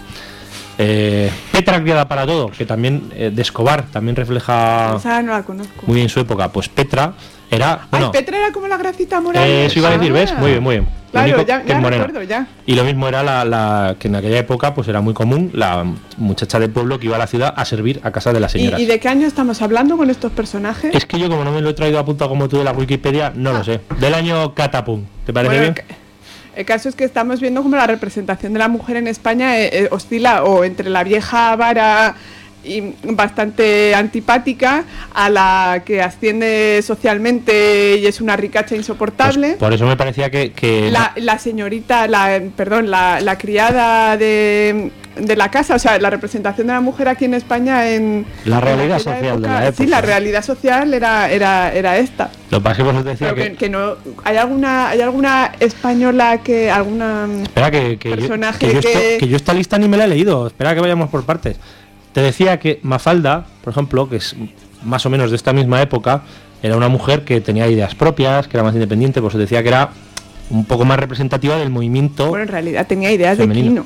Eh, Petra criada para todo, que también eh, de Escobar también refleja Esa no la conozco. muy bien su época. Pues Petra era, bueno, Ay, Petra era como la gracita morada. eh, eso iba a decir, ¿ves? Muy bien, muy bien. Lo Claro, único ya, que ya es morena. recuerdo, ya. Y lo mismo era la, la que en aquella época pues era muy común, la muchacha del pueblo que iba a la ciudad a servir a casa de las ¿Y, señoras. ¿Y de qué año estamos hablando con estos personajes? Es que yo como no me lo he traído apuntado como tú de la Wikipedia, no lo sé. Del año Catapum, ¿te parece Bueno, bien? El caso es que estamos viendo como la representación de la mujer en España eh, eh, oscila o entre la vieja vara y bastante antipática a la que asciende socialmente y es una ricacha insoportable. Pues por eso me parecía que... que la, la señorita, la perdón, la, la criada de, de la casa, o sea, la representación de la mujer aquí en España en... La realidad en social época, de la época. Sí, la realidad social era, era, era esta. Lo que pasa es que vosotros decía Pero que... que, que no... ¿Hay alguna, ¿Hay alguna española que... alguna Espera, que, que, personaje yo, que, yo que... esto, que yo esta lista ni me la he leído. Espera que vayamos por partes. Te decía que Mafalda, por ejemplo, que es más o menos de esta misma época, era una mujer que tenía ideas propias, que era más independiente, pues decía que era un poco más representativa del movimiento. Bueno, en realidad tenía ideas femenino. de Quino.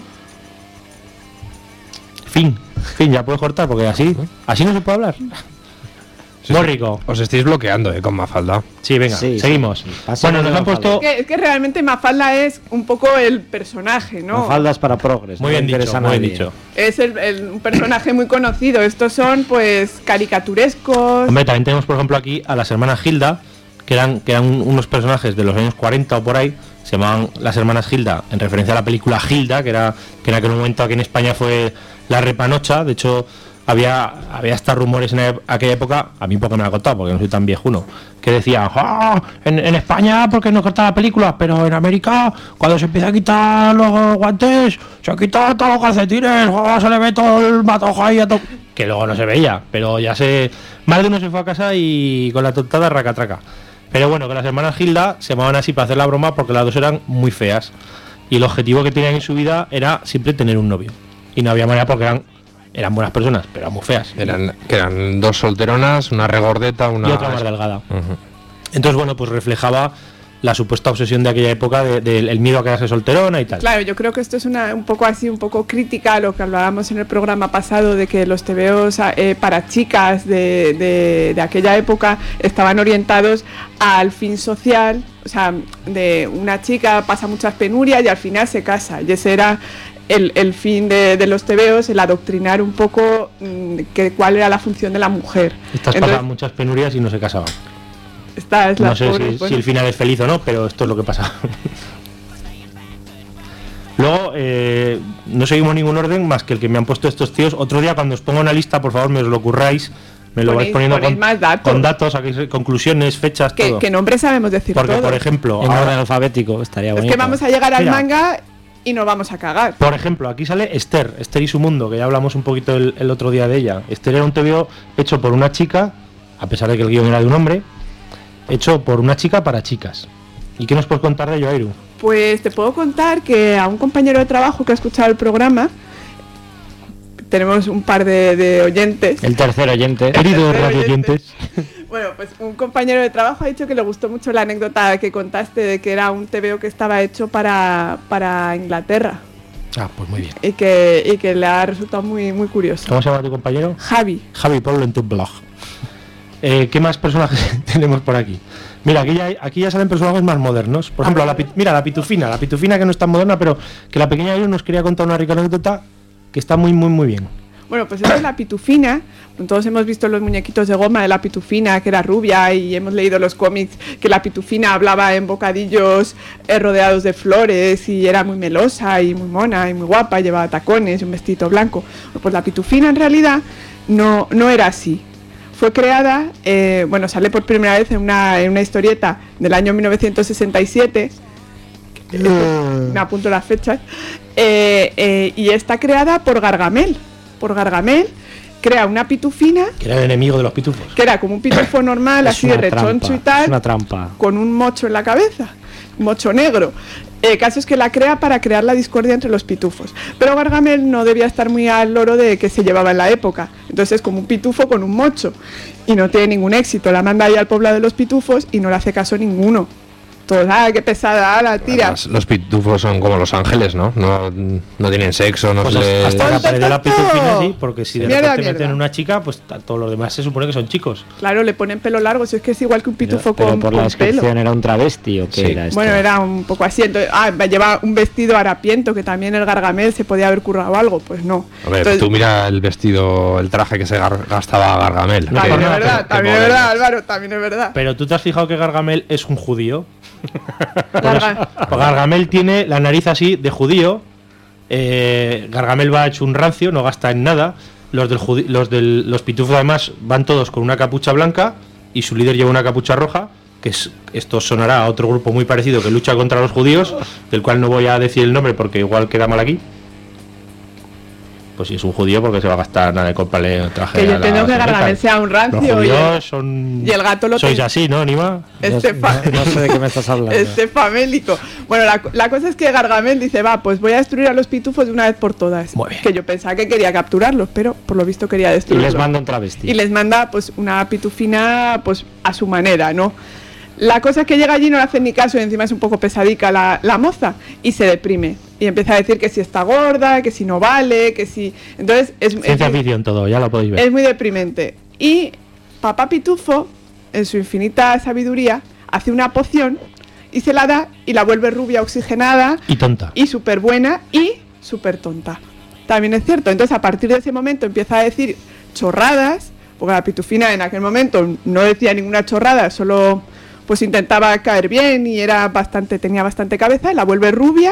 Fin, fin, ya puedes cortar, porque así, así no se puede hablar. Sí, muy sí. rico. Os estáis bloqueando, eh, con Mafalda. Sí, venga, sí, seguimos. Sí. Bueno, nos han puesto... Es que, es que realmente Mafalda es un poco el personaje, ¿no? Mafalda es para progres. Muy bien dicho, muy bien dicho. Es el, el, un personaje muy conocido. Estos son, pues, caricaturescos. Hombre, también tenemos, por ejemplo, aquí a las hermanas Gilda, que eran, que eran unos personajes de los años cuarenta o por ahí. Se llamaban las hermanas Gilda, en referencia a la película Gilda, que era que en aquel momento aquí en España fue la repanocha. De hecho... Había, había hasta rumores en aquella época, a mí porque me lo ha contado, porque no soy tan viejuno, que decían, ¡oh! en, en España porque no cortan las películas, pero en América, cuando se empieza a quitar los guantes, se quitan todos los calcetines, ¡oh! Se le ve todo el matojo ahí, a to-". Que luego no se veía, pero ya se... Más de uno se fue a casa y con la tontada racatraca. Pero bueno, que las hermanas Gilda se llamaban así para hacer la broma porque las dos eran muy feas. Y el objetivo que tenían en su vida era siempre tener un novio. Y no había manera porque eran... Eran buenas personas, pero eran muy feas. Eran, que eran dos solteronas, una regordeta, una... Y otra más delgada. Uh-huh. Entonces, bueno, pues reflejaba la supuesta obsesión de aquella época del de, de, miedo a quedarse solterona y tal. Claro, yo creo que esto es una un poco así, un poco crítica a lo que hablábamos en el programa pasado de que los tebeos eh, para chicas de, de, de aquella época estaban orientados al fin social, o sea, de una chica pasa muchas penurias y al final se casa, y ese era... El, el fin de, de los tebeos, el adoctrinar un poco mmm, que cuál era la función de la mujer. Estas Entonces, pasaban muchas penurias y no se casaban. Esta es la no sé pobre, si, pues... si el final es feliz o no, pero esto es lo que pasa. Luego, eh, no seguimos ningún orden más que el que me han puesto estos tíos. Otro día, cuando os ponga una lista, por favor, me os lo curráis. Me lo ponéis, vais poniendo con datos. con datos, aquí, conclusiones, fechas, ¿Qué, todo. ¿Qué nombres sabemos decir? Porque, todos? por ejemplo... En ahora, orden alfabético estaría bonito. Es que vamos a llegar al Mira, manga... y nos vamos a cagar. Por ejemplo, aquí sale Esther, Esther y su mundo, que ya hablamos un poquito el, el otro día de ella. Esther era un tebeo hecho por una chica, a pesar de que el guión era de un hombre, hecho por una chica para chicas. ¿Y qué nos puedes contar de ello, Airu? Pues te puedo contar que a un compañero de trabajo que ha escuchado el programa, tenemos un par de, de oyentes. El tercer oyente. Queridos radio oyentes. Bueno, pues un compañero de trabajo ha dicho que le gustó mucho la anécdota que contaste de que era un tebeo que estaba hecho para, para Inglaterra. Ah, pues muy bien. Y que, y que le ha resultado muy, muy curioso. ¿Cómo se llama tu compañero? Javi. Javi, ponlo en tu blog. Eh, ¿Qué más personajes tenemos por aquí? Mira, aquí ya, aquí ya salen personajes más modernos. Por ejemplo, la, mira, la pitufina. La pitufina que no es tan moderna, pero que la pequeña Airu nos quería contar una rica anécdota que está muy, muy, muy bien. Bueno, pues esa es la pitufina. Todos hemos visto los muñequitos de goma de la pitufina, que era rubia, y hemos leído los cómics que la pitufina hablaba en bocadillos eh, rodeados de flores, y era muy melosa y muy mona y muy guapa, llevaba tacones y un vestido blanco. Pues la pitufina en realidad no, no era así. Fue creada, eh, bueno, sale por primera vez en una, en una historieta del año mil novecientos sesenta y siete, uh. me apunto las fechas, eh, eh, y está creada por Gargamel. Por Gargamel, crea una pitufina. Que era el enemigo de los pitufos. Que era como un pitufo normal, así de rechoncho y tal. Es una trampa. Con un mocho en la cabeza, un mocho negro. El caso es que la crea para crear la discordia entre los pitufos. Pero Gargamel no debía estar muy al loro de que se llevaba en la época. Entonces es como un pitufo con un mocho. Y no tiene ningún éxito. La manda ahí al poblado de los pitufos y no le hace caso ninguno. Todos, ah, qué pesada, la tira. Además, los pitufos son como los ángeles, ¿no? No, no tienen sexo, no pues se les... Hasta que apareció la pitufina, sí, porque si de mierda, repente meten mierda. una chica, pues todos los demás se supone que son chicos. Claro, le ponen pelo largo, si es que es igual que un pitufo pero, con, pero por con la descripción pelo. ¿Era un travesti o qué Sí. era esto? Bueno, era un poco así. Entonces, ah, lleva un vestido harapiento, que también el Gargamel se podía haber currado algo, pues no. Hombre, Entonces, tú mira el vestido, el traje que se gar- gastaba Gargamel. También que- es verdad, que- también que es verdad, modernos. Álvaro, también es verdad. Pero tú te has fijado que Gargamel es un judío. Garga- Pues Gargamel tiene la nariz así de judío. Eh, Gargamel va hecho un rancio, no gasta en nada. Los del judi- los del los pitufos además van todos con una capucha blanca y su líder lleva una capucha roja, que es, esto sonará a otro grupo muy parecido que lucha contra los judíos, del cual no voy a decir el nombre porque igual queda mal aquí. Pues si es un judío, porque se va a gastar nada de comprarle un traje. Que yo a la entiendo que señorita. Gargamel sea un rancio. Los y judíos el- son. y el gato lo Sois tiene- así, ¿no, Anima? Este fa- No sé de qué me estás hablando. Este famélico. Bueno, la, la cosa es que Gargamel dice, va, pues voy a destruir a los pitufos de una vez por todas. Que yo pensaba que quería capturarlos, pero por lo visto quería Y destruirlos. les manda un travesti. Y les manda pues una pitufina pues a su manera, ¿no? La cosa es que llega allí, no le hacen ni caso y encima es un poco pesadica la, la moza y se deprime. Y empieza a decir que si está gorda, que si no vale, que si... Entonces es, Ciencia es, ficción todo, ya lo podéis ver. es muy deprimente. Y Papá Pitufo, en su infinita sabiduría, hace una poción y se la da y la vuelve rubia, oxigenada Y tonta. y súper buena y súper tonta. También es cierto. Entonces a partir de ese momento empieza a decir chorradas, porque la pitufina en aquel momento no decía ninguna chorrada, solo pues intentaba caer bien y era bastante, tenía bastante cabeza, y la vuelve rubia,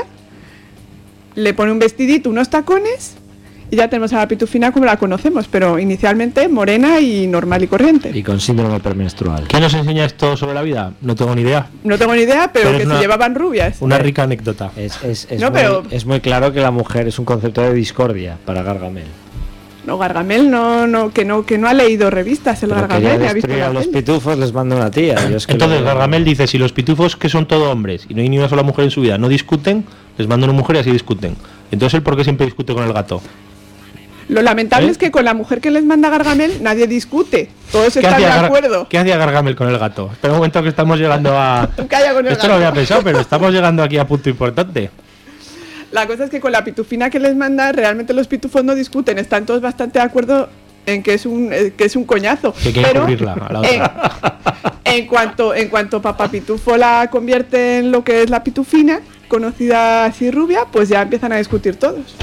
le pone un vestidito, unos tacones y ya tenemos a la pitufina como la conocemos, pero inicialmente morena y normal y corriente. Y con síndrome premenstrual. ¿Qué nos enseña esto sobre la vida? No tengo ni idea. No tengo ni idea, pero, Pero es que una- se llevaban rubias. Una rica anécdota. Es, es, es No, muy, pero- es muy claro que la mujer es un concepto de discordia para Gargamel. No, Gargamel no, no, que no, que no ha leído revistas el Pero Gargamel, quería ni ha visto destruir la a los peli. pitufos, les manda una tía. Yo es que Entonces lo- Gargamel dice, si los pitufos, que son todo hombres y no hay ni una sola mujer en su vida, no discuten, les mando una mujer y así discuten. Entonces él, ¿por qué siempre discute con el gato? Lo lamentable ¿Eh? es que con la mujer que les manda Gargamel nadie discute, todos ¿Qué están de hacía, Gar- acuerdo. ¿Qué hacía Gargamel con el gato? Espera un momento que estamos llegando a... Calla con el Esto no lo gato. había pensado, pero estamos llegando aquí a punto importante. La cosa es que con la pitufina que les manda, realmente los pitufos no discuten, están todos bastante de acuerdo en que es un, eh, que es un coñazo. Que quieren Pero cubrirla a la otra. en, en cuanto en cuanto Papá Pitufo la convierte en lo que es la pitufina, conocida así rubia, pues ya empiezan a discutir todos.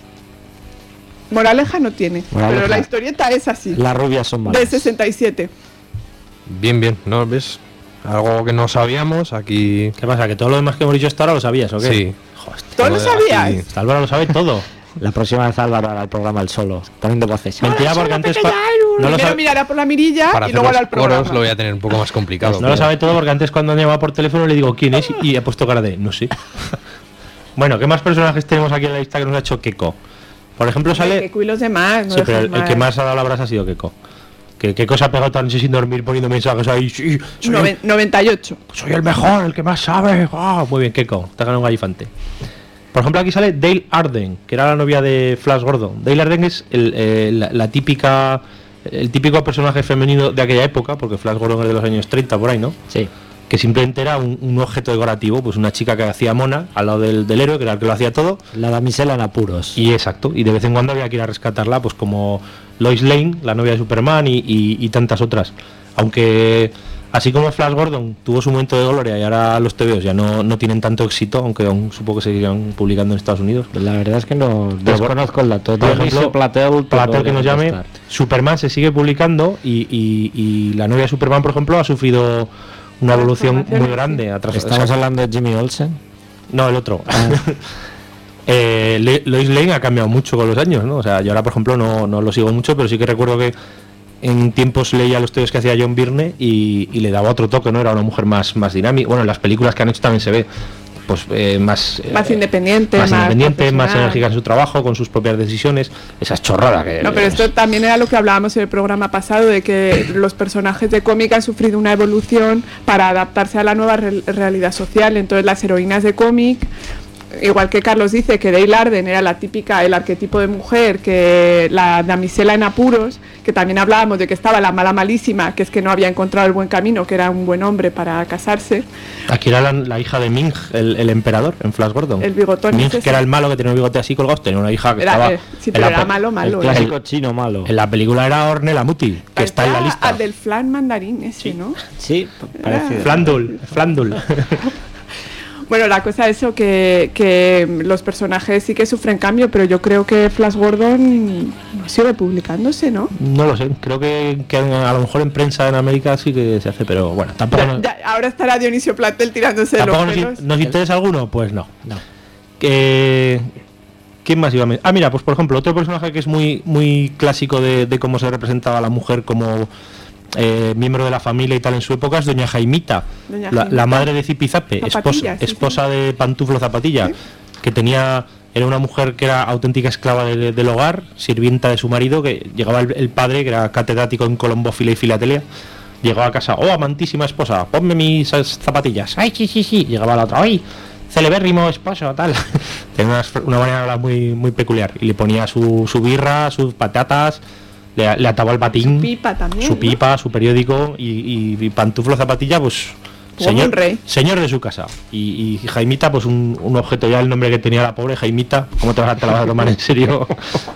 Moraleja no tiene, Moraleja. pero la historieta es así. Las rubias son malas. De sesenta y siete. Bien, bien, ¿no ves? Algo que no sabíamos aquí. ¿Qué pasa? ¿Que todo lo demás que hemos dicho hasta ahora lo sabías o qué? Sí. Joder, ¿Todo lo de sabías? aquí. Esta Álvaro lo sabe todo. La próxima vez Álvaro hará el programa el solo, poniendo voces. Mentira, porque antes... pa- No lo, Primero sabe, mirará por la mirilla Para y hacer luego hará los el programa. coros lo voy a tener un poco más complicado. no lo pero- sabe todo porque antes cuando han llamado por teléfono le digo quién es y he puesto cara de no sé. Bueno, ¿qué más personajes tenemos aquí en la lista que nos ha hecho Keko? Por ejemplo sale... Keiko y los demás, no Sí, pero el, dejes el que más ha dado la brasa ha sido Keko. Que Keko se ha pegado toda la noche sin dormir poniendo mensajes ahí. Sí, soy, Noven- el, noventa y ocho. soy el mejor, el que más sabe. Ah, muy bien, Keko. Te ha ganado un galifante. Por ejemplo, aquí sale Dale Arden, que era la novia de Flash Gordon. Dale Arden es el, eh, la, la típica... El típico personaje femenino de aquella época, porque Flash Gordon es de los años treinta, por ahí, ¿no? Sí. Que simplemente era un, un objeto decorativo, pues una chica que hacía mona al lado del, del héroe, que era el que lo hacía todo. La damisela en apuros. Y exacto, y de vez en cuando había que ir a rescatarla, pues como Lois Lane, la novia de Superman, y, y- y tantas otras. Aunque así como Flash Gordon tuvo su momento de gloria y ahora los T V Os ya no, no tienen tanto éxito, aunque aún supongo que seguirán publicando en Estados Unidos. La verdad es que no desconozco el dato. Por Yo ni sé ejemplo, Platel, te Platel que podría nos llame, contestar. Superman se sigue publicando y, y- y la novia de Superman, por ejemplo, ha sufrido una evolución muy grande. a tras- ¿Estamos o sea, hablando de Jimmy Olsen? No, el otro. eh, Le- Lois Lane ha cambiado mucho con los años, ¿no? O sea, yo ahora, por ejemplo, no, no lo sigo mucho, pero sí que recuerdo que en tiempos leía los estudios que hacía John Byrne y, y le daba otro toque, ¿no? Era una mujer más, más dinámica. Bueno, en las películas que han hecho también se ve pues eh, más eh, Más independiente, más más independiente, más profesional. enérgica en su trabajo, con sus propias decisiones. Esa es chorrada que No, pero esto también era lo que hablábamos en el programa pasado, de que los personajes de cómic han sufrido una evolución para adaptarse a la nueva re- realidad social. Entonces las heroínas de cómic, igual que Carlos dice que Dale Arden era la típica, el arquetipo de mujer, que la damisela en apuros, que también hablábamos de que estaba la mala malísima, que es que no había encontrado el buen camino, que era un buen hombre para casarse. Aquí era la, la hija de Ming, el, el emperador, en Flash Gordon. El bigotón Ming, ese, que era sí. el malo que tenía un bigote así colgado, tenía una hija que Era, estaba... eh, sí, en pero la era pe- malo, malo. El era. clásico chino malo. En la película era Ornella Muti, que está en la Era lista. al del flan mandarín ese, ¿no? Sí, parecido. Flandul, Flandul. Bueno, la cosa es eso, que, que los personajes sí que sufren cambio, pero yo creo que Flash Gordon sigue publicándose, ¿no? No lo sé, creo que, que a lo mejor en prensa en América sí que se hace, pero bueno, tampoco... Ya, nos, ya, ahora estará Dionisio Platel tirándose de los ¿tampoco pelos. nos, nos interesa alguno? Pues no. no. Eh, ¿Quién más iba a mencionar? Ah, mira, pues por ejemplo, otro personaje que es muy, muy clásico de, de cómo se representaba a la mujer como... Eh, miembro de la familia y tal en su época es doña Jaimita, Doña la, Jaimita. la madre de Zipizape, esposa, Zapatilla, sí, esposa de Pantuflo Zapatilla, ¿sí? Que tenía, era una mujer que era auténtica esclava de, del hogar, sirvienta de su marido, que llegaba el, el padre, que era catedrático en colombófila y filatelia, llegaba a casa, oh, amantísima esposa, ponme mis zapatillas, ay, sí, sí, sí, llegaba la otra, ay, celebérrimo esposo, tal, tenía una, una manera muy, muy peculiar, y le ponía su, su birra, sus patatas, Le, le ataba el batín, Su pipa también, su ¿no? pipa, su periódico y, y, y Pantuflo Zapatilla, pues Como señor, un rey. señor de su casa. Y, y Jaimita, pues un, un objeto, ya el nombre que tenía la pobre Jaimita, ¿cómo te vas a, te la vas a tomar en serio?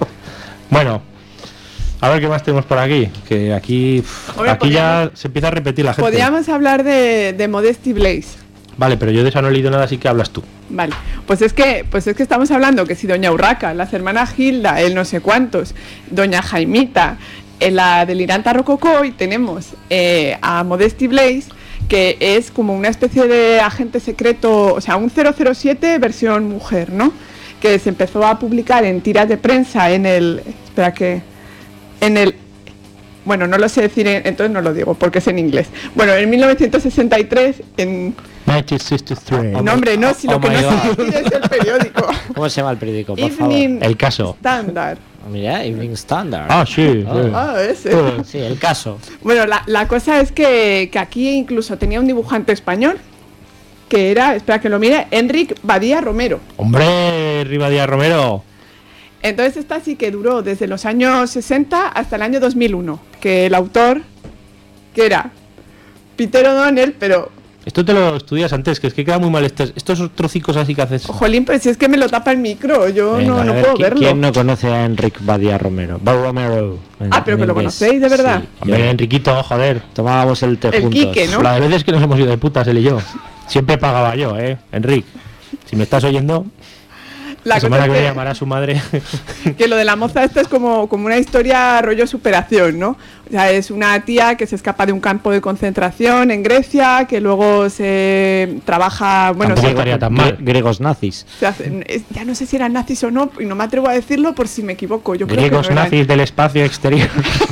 Bueno, a ver qué más tenemos por aquí, que aquí, Hombre, aquí ya podríamos- se empieza a repetir la gente. Podríamos hablar de, de Modesty Blaze. Vale, pero yo de esa no he leído nada, así que hablas tú. Vale, pues es que pues es que estamos hablando que si doña Urraca, las hermanas Gilda, el no sé cuántos, doña Jaimita, eh, la deliranta Rococó, y tenemos eh, a Modesty Blaze, que es como una especie de agente secreto, o sea, un cero cero siete versión mujer, ¿no? Que se empezó a publicar en tiras de prensa en el... Espera que... En el... Bueno, no lo sé decir, en- entonces no lo digo, porque es en inglés. Bueno, en mil novecientos sesenta y tres, en... mil novecientos sesenta y tres. No, hombre, no, si Oh lo que my no God. sé decir es el periódico. ¿Cómo se llama el periódico, por Evening favor? El caso. Standard. Ah, mira, Evening Standard. Ah, sí, Oh. sí. Ah, ese. Sí, el caso. Bueno, la, la cosa es que, que aquí incluso tenía un dibujante español, que era, espera que lo mire, Enric Badía Romero. Hombre, Rivadía Romero. Entonces esta sí que duró desde los años sesenta hasta el año dos mil uno, que el autor, que era Peter O'Donnell, pero, Esto te lo estudias antes, que es que queda muy mal estos, estos trocicos así que haces. jolín, pues si es que me lo tapa el micro, yo Venga, no, a no ver, puedo ¿qui- verlo. ¿Quién no conoce a Enric Badía Romero? Ba Romero. en- Ah, pero en que lo inglés. conocéis, ¿de verdad? Sí, Hombre, yo- Enriquito, joder. Tomábamos el té El juntos. Quique, ¿no? La de veces que nos hemos ido de putas, él y yo. Siempre pagaba yo, ¿eh? Enric, si me estás oyendo, La la cosa semana es que viene que- llamará a su madre. que lo de la moza esta es como, como una historia rollo superación, ¿no? O sea, es una tía que se escapa de un campo de concentración en Grecia, que luego se trabaja, bueno, Tampoco se, estaría tan Gre- mal. Griegos nazis. se hacen- es- ya no sé si eran nazis o no, y no me atrevo a decirlo por si me equivoco. Yo creo Griegos que no eran. nazis del espacio exterior.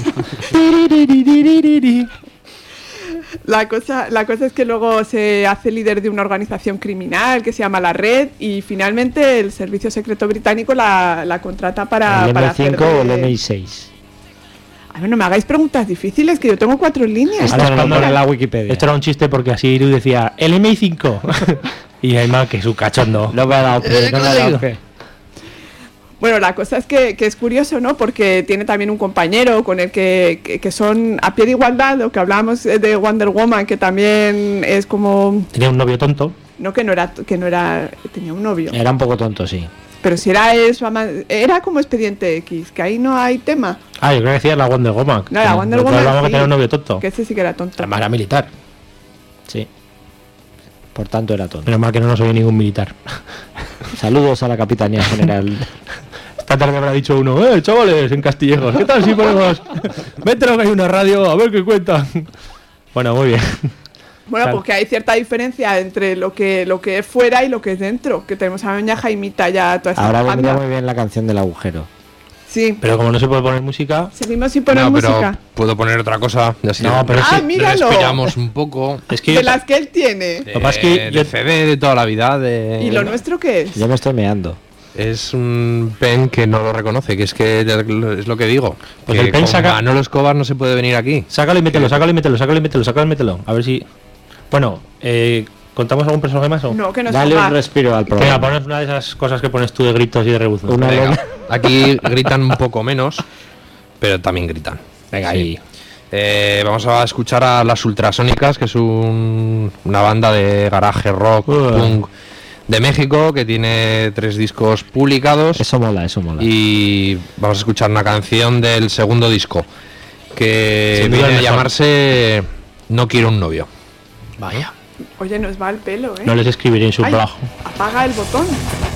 La cosa, la cosa es que luego se hace líder de una organización criminal que se llama La Red, y finalmente el Servicio Secreto Británico la, la contrata para, ¿El para M cinco hacer o el de- M I seis? A ver, no me hagáis preguntas difíciles, que yo tengo cuatro líneas. Esto Ahora lo cuando- pone en la Wikipedia. Esto era un chiste porque así Iru decía el M I cinco. Y Aymar, que es un cachondo. No me ha dado pie, Eh, no me ha dado pie. Bueno, la cosa es que, que es curioso, ¿no? Porque tiene también un compañero con el que, que, que son a pie de igualdad, lo que hablábamos eh, de Wonder Woman, que también es como... Tenía un novio tonto. No, que no era... que no era tenía un novio. Era un poco tonto, sí. Pero si era eso, ama- era como Expediente X, que ahí no hay tema. Ah, yo creo que decía la Wonder Woman. No, la Wonder Nosotros Woman hablamos que sí, tenía un novio tonto. que ese sí que era tonto. Además era militar. Sí. Por tanto era tonto. Menos mal que no nos oye ningún militar. Saludos a la Capitanía General. Esta tarde habrá dicho uno, eh, chavales, en Castillejos, ¿qué tal si ponemos? Mételo que hay una radio, a ver qué cuentan. Bueno, muy bien. Bueno, Claro. porque hay cierta diferencia entre lo que lo que es fuera y lo que es dentro. Que tenemos a doña Jaimita ya toda esta Ahora vendría banda. muy bien la canción del agujero. Sí, Pero como no se puede poner música, seguimos sin poner No, pero música. puedo poner otra cosa. y así No, pero Ah, res- míralo. respiramos un poco. es que De las que él tiene. De, Lo que pasa es que yo- de C D de toda la vida. De, ¿Y lo nuestro qué es? Yo me estoy meando. Es un pen que no lo reconoce, que es que es lo que digo. Pues que el pen con saca- Manolo Escobar no se puede venir aquí. sácalo y mételo, sácalo y mételo, sácalo y mételo, sácalo y mételo. A ver si. Bueno, eh, ¿contamos algún personaje más o? No, que no Dale está. un respiro al Venga, programa. ponos una de esas cosas que pones tú de gritos y de rebuzos. Una Venga, lona. aquí gritan un poco menos, pero también gritan. Venga, Sí. ahí. Eh, vamos a escuchar a las Ultrasónicas, que es un- una banda de garaje rock Uh. punk de México que tiene tres discos publicados. Eso mola, eso mola. Y vamos a escuchar una canción del segundo disco que Sin duda viene el a mejor. llamarse No quiero un novio. Vaya. Oye, nos va el pelo, ¿eh? No les escribiré en su Ay, blog. apaga el botón.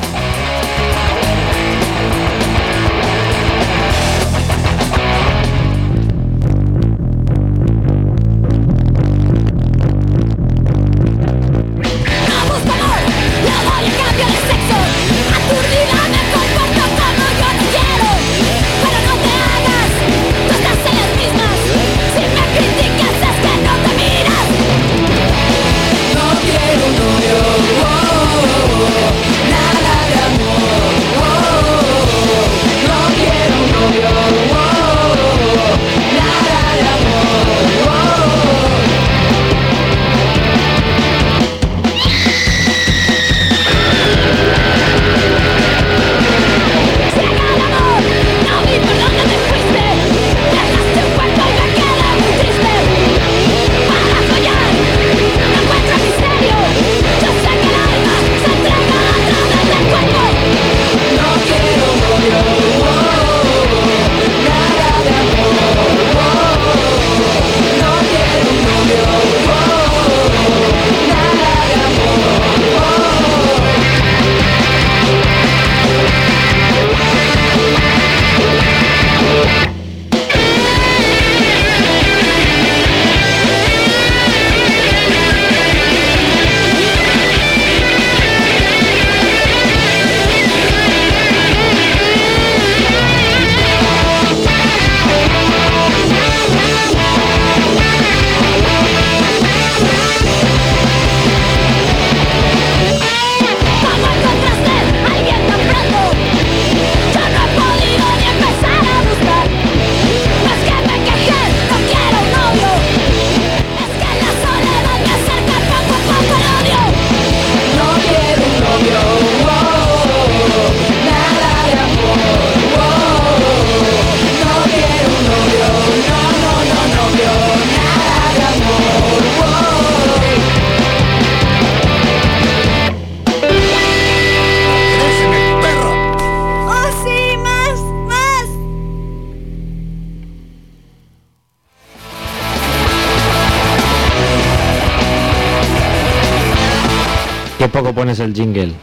Qué poco pones el jingle.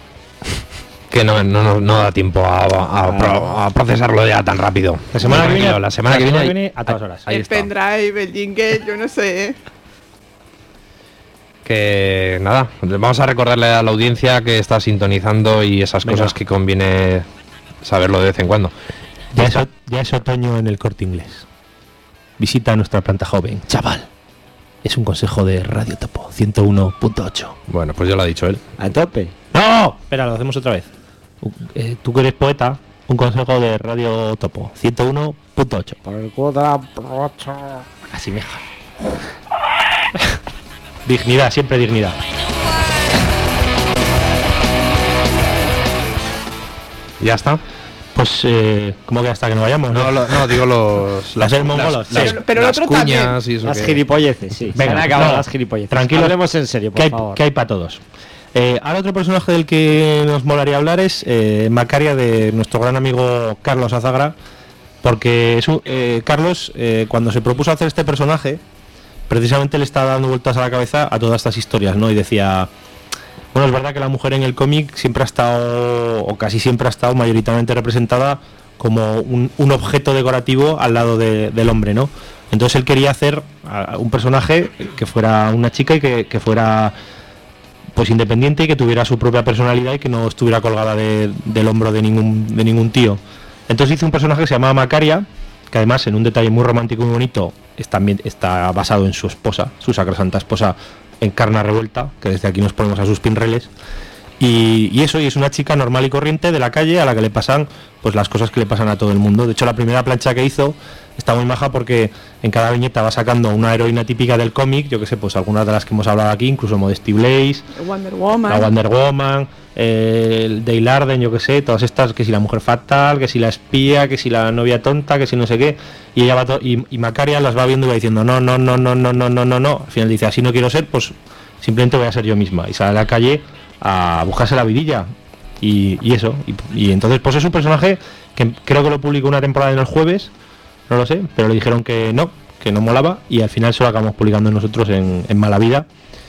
Que no, no, no, no da tiempo a, a, a, a procesarlo ya tan rápido. La semana que viene, la semana la que semana viene, viene a todas horas. Ahí El está. pendrive, el jingle, yo no sé, ¿eh? Que nada, vamos a recordarle a la audiencia que está sintonizando y esas Venga. cosas que conviene saberlo de vez en cuando. Ya es, o- ya es otoño en el Corte Inglés. Visita nuestra planta joven. Chaval. Es un consejo de Radio Topo ciento uno punto ocho. Bueno, pues ya lo ha dicho él. A tope. ¡No! Espera, lo hacemos otra vez. U- eh, tú que eres poeta, un consejo de Radio Topo ciento uno punto ocho. Así mejor. Dignidad, siempre dignidad. ¿Ya está? Pues, eh, ¿cómo que hasta que no vayamos? No, lo- no, digo los... Las del mongolos, las, sí. las- Pero el las otro cuñas también. y eso Las que- gilipolleces, sí. Venga, Se han acabado no, las gilipolleces. tranquilos. Hablemos en serio, por ¿Qué hay, favor. ¿Qué hay para todos? Eh, ahora otro personaje del que nos molaría hablar es eh, Macaria, de nuestro gran amigo Carlos Azagra, porque es un- eh, Carlos, eh, cuando se propuso hacer este personaje, precisamente le estaba dando vueltas a la cabeza a todas estas historias, ¿no? Y decía, bueno, es verdad que la mujer en el cómic siempre ha estado, o casi siempre ha estado mayoritariamente representada como un, un objeto decorativo al lado de- del hombre, ¿no? Entonces él quería hacer a, un personaje que fuera una chica y que, que fuera pues independiente y que tuviera su propia personalidad y que no estuviera colgada de- del hombro de ningún, de ningún tío. Entonces hizo un personaje que se llamaba Macaria, que además en un detalle muy romántico y muy bonito es, también está basado en su esposa, su sacrosanta esposa Encarna Revuelta, que desde aquí nos ponemos a sus pinreles. Y, y eso, y es una chica normal y corriente de la calle a la que le pasan pues las cosas que le pasan a todo el mundo. De hecho, la primera plancha que hizo está muy maja porque en cada viñeta va sacando una heroína típica del cómic, yo que sé, pues algunas de las que hemos hablado aquí, incluso Modesty Blaze, Wonder Woman. la Wonder Woman, eh, el Dale Arden, yo que sé, todas estas, que si la mujer fatal, que si la espía, que si la novia tonta, que si no sé qué, y ella va to- y, y Macaria las va viendo y va diciendo no, no, no, no, no, no, no, no, no. Al final dice, así no quiero ser, pues simplemente voy a ser yo misma. Y sale a la calle a buscarse la vidilla. Y, y eso. Y, y entonces, pues es un personaje que creo que lo publicó una temporada en el jueves, no lo sé, pero le dijeron que no, que no molaba, y al final se lo acabamos publicando nosotros en, en Mala Vida.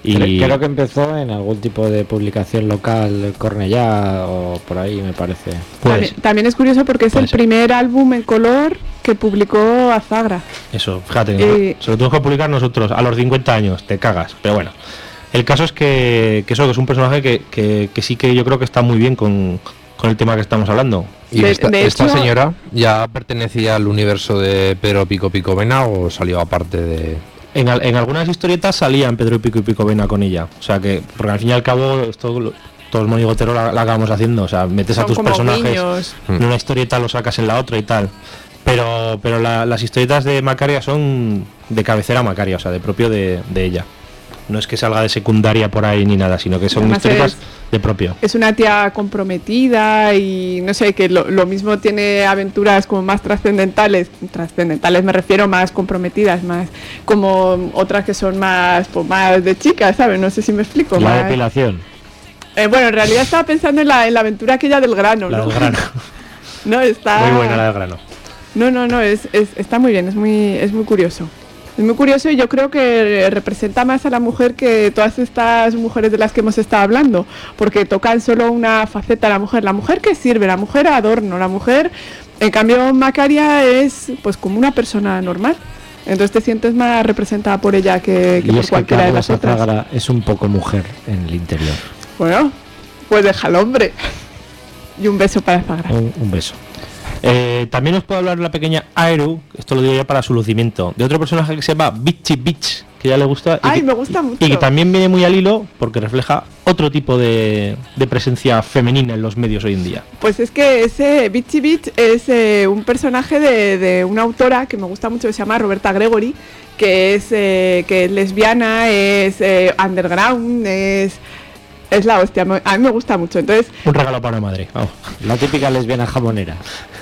Y creo, creo que empezó en algún tipo de publicación local, Cornellá o por ahí, me parece. Pues, también, también es curioso porque es el ser. primer álbum en color que publicó Azagra. Eso, fíjate, eh, se lo tuvimos que publicar nosotros a los cincuenta años, te cagas, pero bueno. El caso es que, que eso, que es un personaje que, que, que sí que yo creo que está muy bien con, con el tema que estamos hablando. ¿Y de, esta, de esta hecho, señora ya pertenecía al universo de Pedro Pico Picovena o salió aparte de...? En, en algunas historietas salían Pedro Pico y Picovena con ella, o sea que, porque al fin y al cabo esto, todo el monigotero la, la acabamos haciendo, o sea, metes a tus personajes niños. En una historieta, lo sacas en la otra y tal, pero pero la, las historietas de Macaria son de cabecera Macaria, o sea, de propio de, de ella. No es que salga de secundaria por ahí ni nada, sino que son Además historietas es, de propio. Es una tía comprometida y no sé, que lo, lo mismo tiene aventuras como más trascendentales, trascendentales me refiero, más comprometidas, más como otras que son más, pues, más de chicas, ¿sabes? No sé si me explico. La más... depilación. Eh, bueno, en realidad estaba pensando en la, en la aventura aquella del grano, la ¿no? Del grano. No, está... Muy buena la del grano. No, no, no, es, es, está muy bien, es muy, es muy curioso. Es muy curioso y yo creo que representa más a la mujer que todas estas mujeres de las que hemos estado hablando, porque tocan solo una faceta de la mujer. La mujer que sirve, la mujer adorno, la mujer, en cambio Macaria es pues como una persona normal. Entonces te sientes más representada por ella que, que y por es cualquiera que de las otras. Azagra es un poco mujer en el interior. Bueno, pues déjalo, hombre. Y un beso para Azagra. Un, un beso. Eh, también os puedo hablar la pequeña Aeru, esto lo digo ya para su lucimiento, de otro personaje que se llama Bitchy Bitch, que ya le gusta. Ay, y que, me gusta mucho. Y que también viene muy al hilo porque refleja otro tipo de, de presencia femenina en los medios hoy en día. Pues es que ese Bitchy Bitch es eh, un personaje de, de una autora que me gusta mucho, que se llama Roberta Gregory, que es, eh, que es lesbiana, es eh, underground, es... Es la hostia, a mí me gusta mucho. Entonces, un regalo para la madre. Oh. La típica lesbiana jamonera.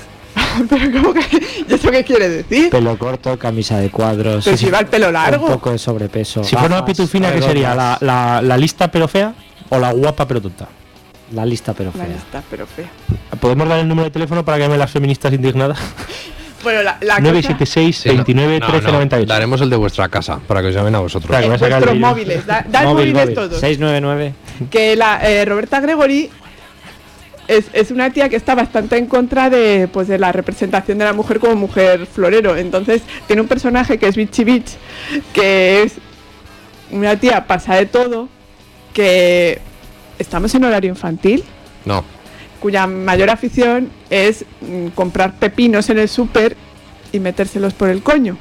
Pero ¿cómo que? ¿Y eso qué quiere decir? Pelo corto, camisa de cuadros. Pero si va el pelo largo. Un poco de sobrepeso. Si fuera una pitufina, ¿qué sería? ¿La, la, ¿La lista pero fea o la guapa pero tonta? La lista pero fea. La lista pero fea. ¿Podemos dar el número de teléfono para que llamen las feministas indignadas? Bueno, la, la nueve siete seis, veintinueve, trece, noventa y ocho. Daremos el de vuestra casa para que os llamen a vosotros. Claro, eh, vuestros móviles, da, da móvil, móviles móvil. Todos. seis nueve nueve. Que la eh, Roberta Gregory es, es una tía que está bastante en contra de, pues, de la representación de la mujer como mujer florero. Entonces tiene un personaje que es Bitchy Bitch, que es una tía pasa de todo, que estamos en horario infantil. No. Cuya mayor afición es mm, comprar pepinos en el súper y metérselos por el coño.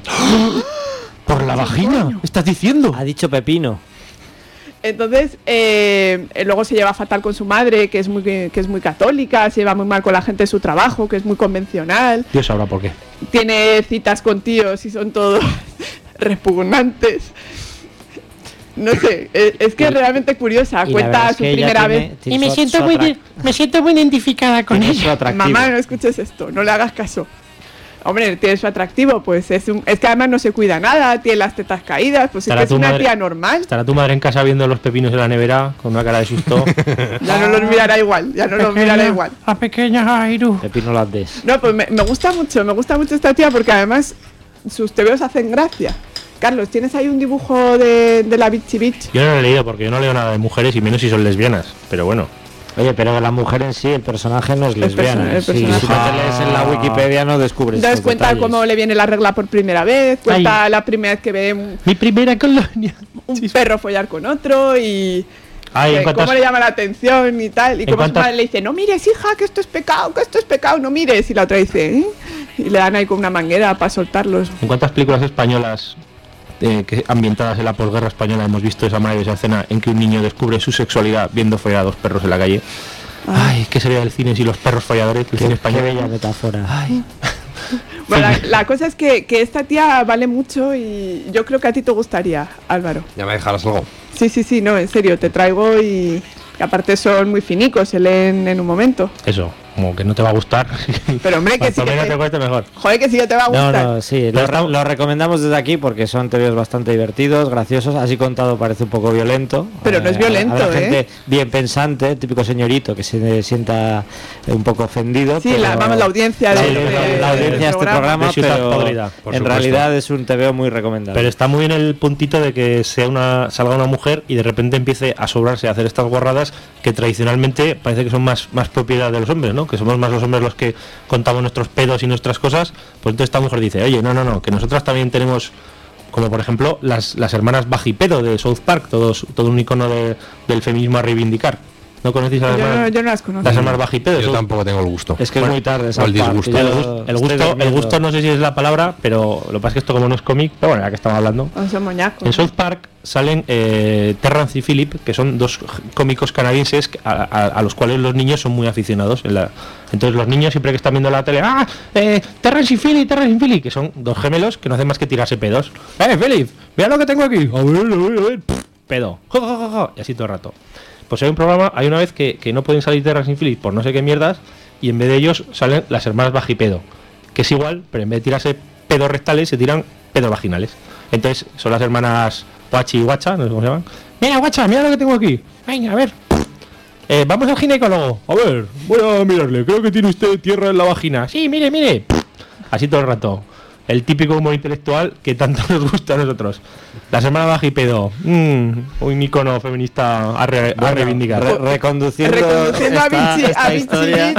¿Por la vagina? ¿Estás diciendo? Ha dicho pepino. Entonces, eh, luego se lleva fatal con su madre, que es muy que es muy católica, se lleva muy mal con la gente de su trabajo, que es muy convencional. Dios sabrá por qué. Tiene citas con tíos y son todos repugnantes. No sé, es, es que es realmente curiosa. Cuenta su primera tiene, vez tiene y me su, siento su muy me siento muy identificada con ella. Mamá, no escuches esto, no le hagas caso. Hombre, tiene su atractivo, pues es un, es que además no se cuida nada, tiene las tetas caídas, pues es que es una madre, tía normal. Estará tu madre en casa viendo los pepinos en la nevera con una cara de susto. Ya no los mirará igual, ya no los mirará igual. A pequeña Airu. Pepino holandés. No, pues me, me gusta mucho, me gusta mucho esta tía porque además sus tebeos hacen gracia. Carlos, ¿tienes ahí un dibujo de, de la Bitchy Bitch? Yo no lo he leído porque yo no leo nada de mujeres y menos si son lesbianas, pero bueno. Oye, pero la mujer en sí, el personaje no es lesbiana. El personaje. Sí, si no te lees en la Wikipedia no descubres. Entonces cuenta detalles. Cómo le viene la regla por primera vez, cuenta Ay. La primera vez que ve un, mi primera colonia, un sí. perro follar con otro y Ay, eh, cuántas... cómo le llama la atención y tal. Y como cuántas... su madre le dice, no mires hija, que esto es pecado, que esto es pecado, no mires. Y la otra dice, ¿eh? Y le dan ahí con una manguera para soltarlos. ¿En cuántas películas españolas Eh, que ambientadas en la posguerra española hemos visto esa maravillosa escena en que un niño descubre su sexualidad viendo follar a dos perros en la calle? Ay, ¿qué sería el cine si los perros folladores? El cine español. Qué bella metáfora. Ay. Bueno, la, la cosa es que, que esta tía vale mucho y yo creo que a ti te gustaría, Álvaro. ¿Ya me dejarás algo? Sí, sí, sí, no, en serio, te traigo y, y aparte son muy finicos, se leen en un momento. Eso. como que no te va a gustar. Pero hombre, que sí cuanto que menos te- te cueste mejor. Joder, que sí que te va a No, gustar. no, sí, Pero lo, está- lo recomendamos desde aquí porque son T Vs bastante divertidos, graciosos, así contado parece un poco violento. Pero no es violento, habrá ¿eh? gente bien pensante, típico señorito que se sienta un poco ofendido. Sí, pero la- vamos, la audiencia la, de- audiencia- de- la audiencia de este programa, De Ciudad pero Podrida, por en supuesto. realidad es un T V muy recomendable. Pero está muy bien el puntito de que sea una salga una mujer y de repente empiece a sobrarse a hacer estas guarradas que tradicionalmente parece que son más, más propiedad de los hombres, ¿no? Que somos más los hombres los que contamos nuestros pedos y nuestras cosas. Pues entonces esta mujer dice, oye, no, no, no, que nosotras también tenemos, como por ejemplo las, las hermanas Bajipedo de South Park, todos, todo un icono de, del feminismo a reivindicar. ¿No conocéis a las Yo, hermanas? no- yo no las conozco. Las hermanas Bajipedo. Yo South- tampoco tengo el gusto. Es que es Bueno, muy tarde. o el South Park, disgusto. y yo El, gus- el estoy gusto, el durmiendo. gusto no sé si es la palabra, pero lo que pasa es que esto como no es cómic, pero bueno, ya que estamos hablando. No son moñacos. En South Park salen eh, Terrance y Phillip, que son dos cómicos canadienses a, a- a los cuales los niños son muy aficionados. En la, entonces los niños siempre que están viendo la tele, ¡ah! Eh, Terrance y Phillip, Terrance y Phillip, que son dos gemelos que no hacen más que tirarse pedos. ¡Eh, Phillip! ¡Mira lo que tengo aquí! A ver, a ver, a ver. Pff, pedo. Jo, jo, jo, jo. Y así todo el rato. Pues hay un programa, hay una vez que, que no pueden salir Terrance y Phillip por no sé qué mierdas, y en vez de ellos salen las hermanas Bajipedo, que es igual, pero en vez de tirarse pedos rectales, se tiran pedos vaginales. Entonces son las hermanas Guachi y Guacha, no sé cómo se llaman. Mira, Guacha, mira lo que tengo aquí. Venga, a ver. Eh, vamos al ginecólogo. A ver, voy a mirarle. Creo que tiene usted tierra en la vagina. Sí, mire, mire. Así todo el rato. El típico humor intelectual que tanto nos gusta a nosotros. La semana Bajipedo. Mmm, un icono feminista a, re- a Bueno, reivindicar. re- reconduciendo, Reconduciendo a esta- Vichy, esta a Vichy historia.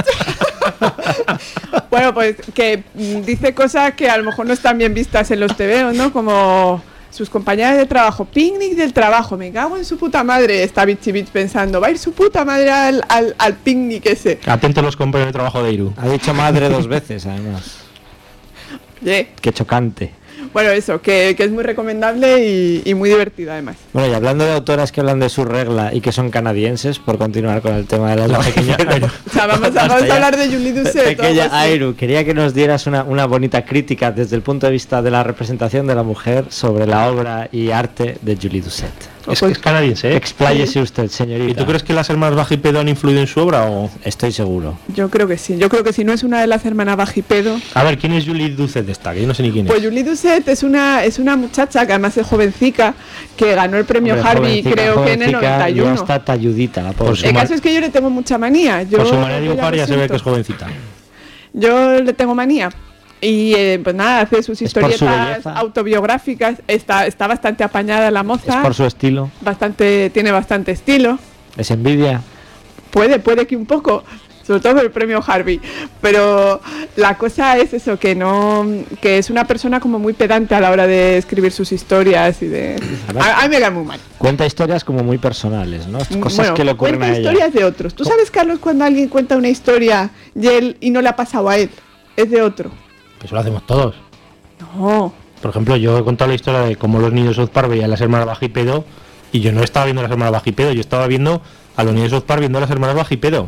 Bitch. Bueno, pues que mm, dice cosas que a lo mejor no están bien vistas en los tebeos, ¿no? Como sus compañeras de trabajo, picnic del trabajo, me cago en su puta madre, está Vichy Bitch pensando, va a ir su puta madre al, al, al picnic ese. Atentos los compañeros de trabajo de Iru. Ha dicho madre dos veces, además. Yeah. Qué chocante. Bueno, eso, que, que es muy recomendable y, y muy divertido además. Bueno, y hablando de autoras que hablan de su regla y que son canadienses, por continuar con el tema de las La pequeña- O sea, vamos, a- Basta vamos a ya. hablar de Julie Doucet. o algo Pequeña así. Airu, quería que nos dieras una, una bonita crítica desde el punto de vista de la representación de la mujer sobre la obra y arte de Julie Doucet. Es que es canadiense, ¿eh? Expláyese usted, señorita. ¿Y tú crees que las hermanas Bajipedo han influido en su obra o...? Estoy seguro. Yo creo que sí, yo creo que si no es una de las hermanas Bajipedo. A ver, ¿quién es Julie Doucet esta? Que yo no sé ni quién es. Pues Julie Doucet es una, es una muchacha que además es jovencica, que ganó el premio Hombre, Harvey jovencica, creo que en el jovencica, noventa y uno. Ya está talludita la pobre. Por su El man- caso es que yo le tengo mucha manía. Yo, Por su manera de yo dibujar lo ya se ve siento. que es jovencita. Yo le tengo manía. Y eh, pues nada, hace sus Es por su historietas belleza. autobiográficas. Está, está bastante apañada la Es moza. por su estilo. Bastante, tiene bastante estilo. Es envidia. Puede, puede que un poco, sobre todo por el premio Harvey. Pero la cosa es eso, que no, que es una persona como muy pedante a la hora de escribir sus historias y de. A, a mí me cae muy mal. Cuenta historias como muy personales, ¿no? Cosas Bueno, que le ocurren cuenta a ella. historias de otros. ¿Tú sabes, Carlos, cuando alguien cuenta una historia y él y no le ha pasado a él? Es de otro. Eso lo hacemos todos. No. Por ejemplo, yo he contado la historia de cómo los niños de South Park veían las hermanas Bajipedo y yo no estaba viendo las hermanas Bajipedo, yo estaba viendo a los niños de South Park viendo a las hermanas Bajipedo.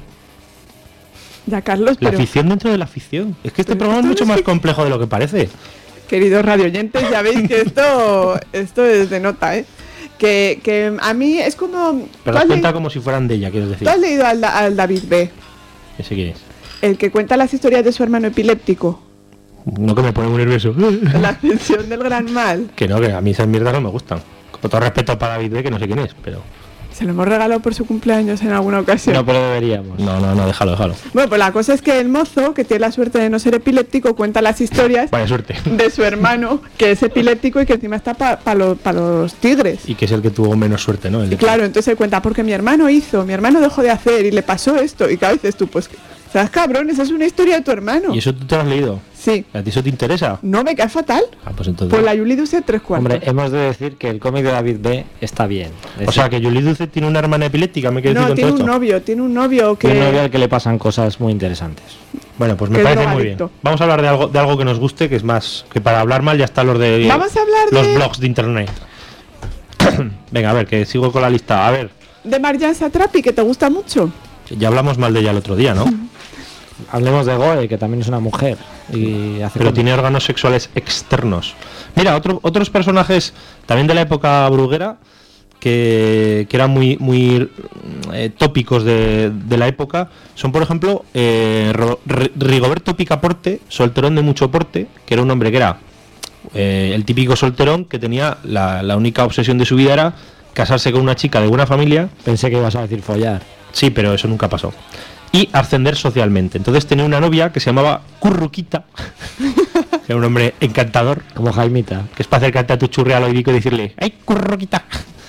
Ya, Carlos, La pero ficción dentro de la ficción. Es que este Pero programa es esto mucho no más es fic- complejo de lo que parece. queridos radioyentes, ya veis que esto, esto es de nota, ¿eh? Que, que a mí es como... Pero ¿tú las has, cuenta leído, como si fueran de ella, quiero decir. tú has leído al, Da- al David B., Ese quién es. el que cuenta las historias de su hermano epiléptico, No, que me pone muy nervioso. la ascensión del gran mal? Que no, que a mí esas mierdas no me gustan. Con todo respeto para David B, que no sé quién es, pero... Se lo hemos regalado por su cumpleaños en alguna ocasión. No, pero deberíamos. No, no, no, déjalo, déjalo. Bueno, pues la cosa es que el mozo, que tiene la suerte de no ser epiléptico, cuenta las historias Vaya suerte. de su hermano, que es epiléptico y que encima está para los, pa los tigres. Y que es el que tuvo menos suerte, ¿no? El de- Y claro, entonces él cuenta, porque mi hermano hizo, mi hermano dejó de hacer y le pasó esto. Y cada vez dices tú, pues, ¿sabes, cabrón? Esa es una historia de tu hermano. ¿Y eso tú te lo has leído? Sí. ¿A ti eso te interesa? No, me cae fatal. Ah, pues entonces... Pues la Julie Doucet tres cuartos. Hombre, hemos de decir que el cómic de David B está bien. Es O sea, que Julie Doucet tiene una hermana epiléptica, ¿me quieres no, decir tiene con un todo esto? novio, tiene un novio que... un novio al que le pasan cosas muy interesantes. Bueno, pues me que es parece muy bien. drogadicto. Vamos a hablar de algo, de algo que nos guste, que es más... Que para hablar mal ya están los de... Vamos a hablar los de- blogs de internet. Venga, a ver, que sigo con la lista. A ver, De Marjan Satrapi, que te gusta mucho. ya hablamos mal de ella el otro día, ¿no? Hablemos de Goe, que también es una mujer. Y hace Pero cómics. tiene órganos sexuales externos. Mira, otro, otros personajes también de la época bruguera que, que eran muy muy eh, tópicos de, de la época son, por ejemplo, eh, Ro, R, Rigoberto Picaporte, solterón de mucho porte, que era un hombre que era eh, el típico solterón que tenía la, la única obsesión de su vida era casarse con una chica de buena familia. Pensé que ibas a decir follar. Sí, pero eso nunca pasó. Y ascender socialmente. Entonces tenía una novia que se llamaba Curruquita, que era un hombre encantador. Como Jaimita. Que es para acercarte a tu churri al oídico y decirle ¡ay, Curruquita!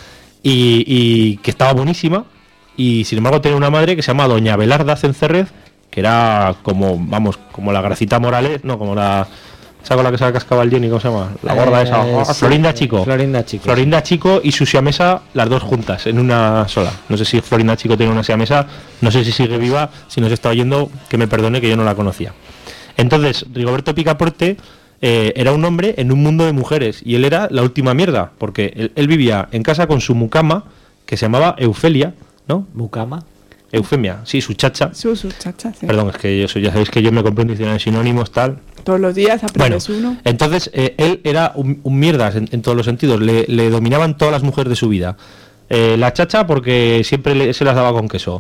Y, y que estaba buenísima. Y sin embargo tenía una madre que se llama Doña Abelarda Cencerrez, que era como, vamos, como la Gracita Morales, no, como la... esa con la que se cascaba el Jenny, ¿cómo se llama? La gorda eh, esa. Oh, sí, Florinda Chico. Florinda Chico. Florinda Chico y su siamesa, las dos juntas, en una sola. No sé si Florinda Chico tiene una siamesa, no sé si sigue viva, si nos está oyendo, que me perdone que yo no la conocía. Entonces, Rigoberto Picaporte eh, era un hombre en un mundo de mujeres y él era la última mierda, porque él, él vivía en casa con su mucama, que se llamaba Eufelia, ¿no? ¿Mucama? Eufemia, sí, su chacha. Su, su chacha, sí. Perdón, es que yo, ya sabéis que yo me compré un diccionario de sinónimos, tal. Todos los días aprendes bueno, uno. Entonces, eh, él era un, un mierdas en, en todos los sentidos. Le, le dominaban todas las mujeres de su vida. Eh, la chacha porque siempre le, se las daba con queso.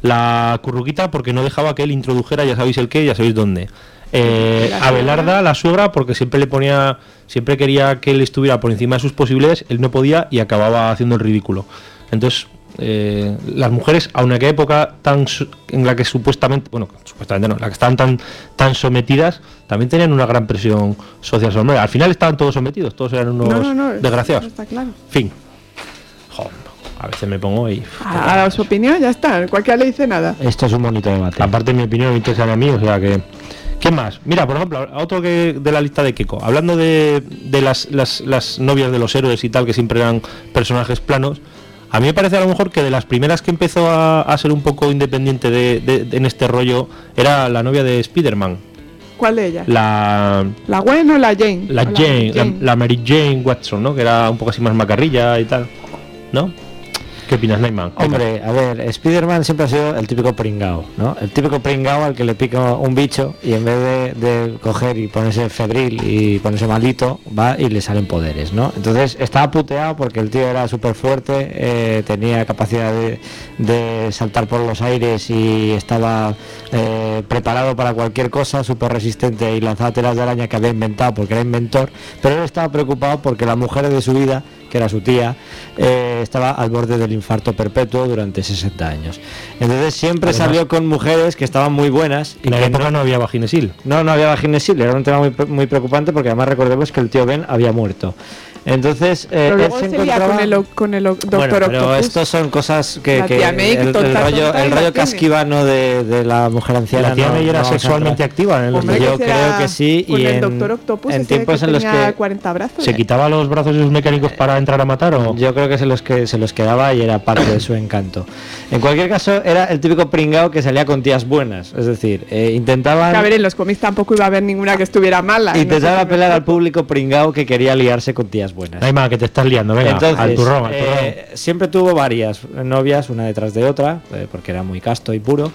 La curruquita porque no dejaba que él introdujera, ya sabéis el qué, ya sabéis dónde. Eh, Abelarda, la suegra, porque siempre le ponía, siempre quería que él estuviera por encima de sus posibilidades, él no podía y acababa haciendo el ridículo. Entonces, eh, las mujeres, a una época tan en la que supuestamente, bueno, supuestamente no, la que estaban tan tan sometidas, también tenían una gran presión social sobre ellas. Al final estaban todos sometidos, todos eran unos no, no, no, desgraciados. Está claro. Fin. Joder, a veces me pongo y... A, a su opinión ya está, cualquiera le dice nada. Esto es un bonito debate. Aparte mi opinión me interesa a mí, o sea que... ¿Qué más? Mira, por ejemplo, otro que de la lista de Keiko, hablando de, de las, las, las novias de los héroes y tal, que siempre eran personajes planos, a mí me parece a lo mejor que de las primeras que empezó a, a ser un poco independiente de, de, de, en este rollo era la novia de Spider-Man. ¿Cuál de ellas? La... ¿La Gwen o la Jane? La o Jane, la, Jane. La, la Mary Jane Watson, ¿no? Que era un poco así más macarrilla y tal, ¿no? ¿Qué opinas, Neyman? Hombre, a ver, Spider-Man siempre ha sido el típico pringao, ¿no? El típico pringao al que le pica un bicho y en vez de, de coger y ponerse febril y ponerse malito, va y le salen poderes, ¿no? Entonces estaba puteado porque el tío era súper fuerte, eh, tenía capacidad de, de saltar por los aires y estaba eh, preparado para cualquier cosa, súper resistente y lanzaba telas de araña que había inventado porque era inventor, pero él estaba preocupado porque la mujer de su vida, que era su tía, eh, estaba al borde del infarto perpetuo durante sesenta años. Entonces siempre Además, salió con mujeres que estaban muy buenas. Y en la época no, no había vaginesil. No, no había vaginesil, era un tema muy, muy preocupante porque además recordemos que el tío Ben había muerto. Entonces, eh, pero luego él se sería encontraba... con el, con el doctor bueno, pero Octopus. Estos son cosas que, la que tía May, el, tonta, el rollo, tonta, el rollo casquivano de, de la mujer anciana. La tía no, May era no sexualmente activa. En el Hombre, yo creo que sí. Con y el en, doctor Octopus en tiempos que en los que cuarenta brazos. ¿Se ¿eh? quitaba los brazos esos mecánicos para entrar a matar o...? Yo creo que se los que se los quedaba y era parte de su encanto. En cualquier caso, era el típico pringao que salía con tías buenas. Es decir, eh, intentaban... Que a ver, en los cómics tampoco iba a haber ninguna que estuviera mala. Intentaban apelar al público pringao que quería liarse con tías buenas. Ay, ma, que te estás liando, venga. Entonces, al turrón, al turrón. Eh, siempre tuvo varias novias, una detrás de otra, eh, porque era muy casto y puro,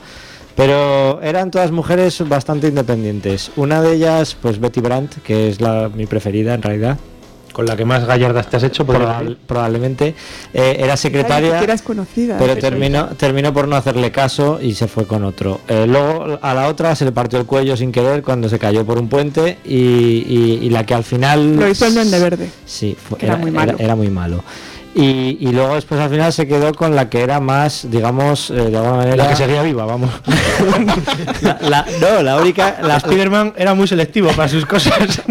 pero eran todas mujeres bastante independientes. Una de ellas, pues Betty Brandt, que es la, mi preferida en realidad. Con la que más gallardas te has hecho, Probable, probablemente. Eh, era secretaria, Ay, eras conocida, pero eh, terminó, terminó por no hacerle caso y se fue con otro. Eh, luego a la otra se le partió el cuello sin querer cuando se cayó por un puente y, y, y la que al final... Lo hizo el Duende Verde. Sí, fue, era, era muy malo. Era, era muy malo. Y, y luego después al final se quedó con la que era más, digamos, eh, de alguna manera... La que seguía viva, vamos. la, la, no, la única... La Spider-Man era muy selectivo para sus cosas.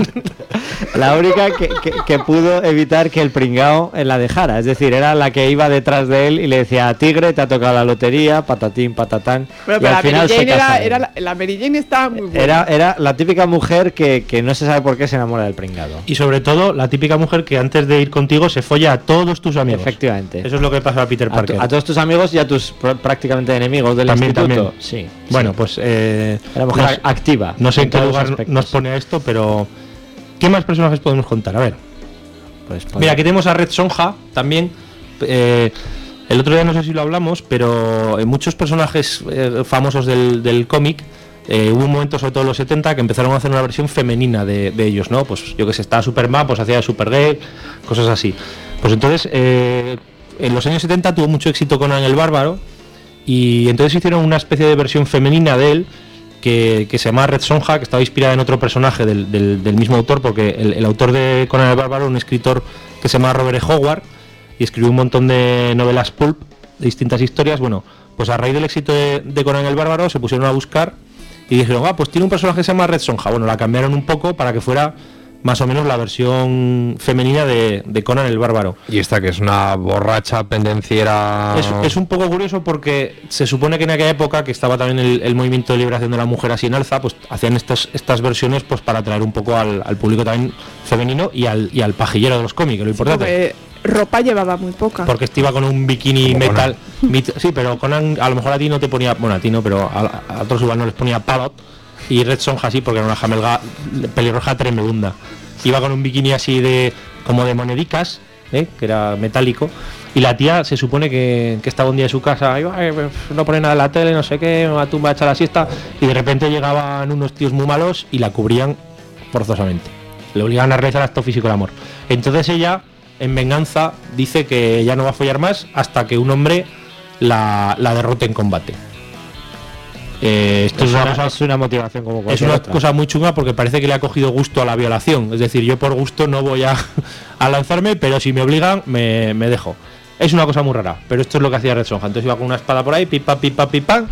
La única que, que, que pudo evitar que el pringao la dejara. Es decir, era la que iba detrás de él y le decía, tigre, te ha tocado la lotería, patatín, patatán. Bueno, y pero al la final Mary Jane se era, casaron. era la, la Mary Jane estaba muy buena. Era, era la típica mujer que, que no se sabe por qué se enamora del pringado. Y sobre todo, la típica mujer que antes de ir contigo se folla a todos tus amigos. Efectivamente. Eso es lo que pasa a Peter A, Parker. tu, a todos tus amigos y a tus pr prácticamente enemigos del también, instituto. También. Sí. Bueno, sí. pues... Eh, era mujer nos, activa. No sé en, en qué lugar aspectos. nos pone esto, pero... ¿Qué más personajes podemos contar? A ver. Pues, pues, Mira, aquí tenemos a Red Sonja también. Eh, el otro día no sé si lo hablamos, pero en muchos personajes eh, famosos del, del cómic eh, hubo un momento, sobre todo en los setenta, que empezaron a hacer una versión femenina de, de ellos, ¿no? Pues yo que sé, estaba Superman, pues hacía de Supergirl, cosas así. Pues entonces, eh, en los años setenta tuvo mucho éxito Conan el Bárbaro y entonces hicieron una especie de versión femenina de él que, que se llama Red Sonja, que estaba inspirada en otro personaje del, del, del mismo autor, porque el, el autor de Conan el Bárbaro, un escritor que se llama Robert E. Howard, y escribió un montón de novelas pulp, de distintas historias. Bueno, pues a raíz del éxito de, de Conan el Bárbaro se pusieron a buscar y dijeron, ah, pues tiene un personaje que se llama Red Sonja. Bueno, la cambiaron un poco para que fuera más o menos la versión femenina de, de Conan el Bárbaro. Y esta que es una borracha pendenciera... Es, es un poco curioso porque se supone que en aquella época, que estaba también el, el movimiento de liberación de la mujer así en alza, pues hacían estas, estas versiones pues para atraer un poco al, al público también femenino y al, y al pajillero de los cómics, lo importante. Sí, ropa llevaba muy poca. Porque este iba con un bikini metal. Mit, sí, pero Conan a lo mejor a ti no te ponía... Bueno, a ti no, pero a, a otros igual no les ponía palot. Y Red Sonja así, porque era una jamelga pelirroja tremenda. Iba con un bikini así de como de monedicas, ¿eh? Que era metálico. Y la tía se supone que, que estaba un día en su casa, iba, eh, no pone nada en la tele, no sé qué, una tumba hecha la siesta. Y de repente llegaban unos tíos muy malos y la cubrían forzosamente. Le obligaban a realizar acto físico el amor. Entonces ella, en venganza, dice que ya no va a follar más hasta que un hombre la, la derrote en combate. Eh, esto es, es, una, cosa, es una motivación como es una otra. cosa muy chunga porque parece que le ha cogido gusto a la violación. Es decir, yo por gusto no voy a, a lanzarme, pero si me obligan me, me dejo. Es una cosa muy rara, pero esto es lo que hacía Red Sonja. Entonces iba con una espada por ahí, pipa, pipa, pipa,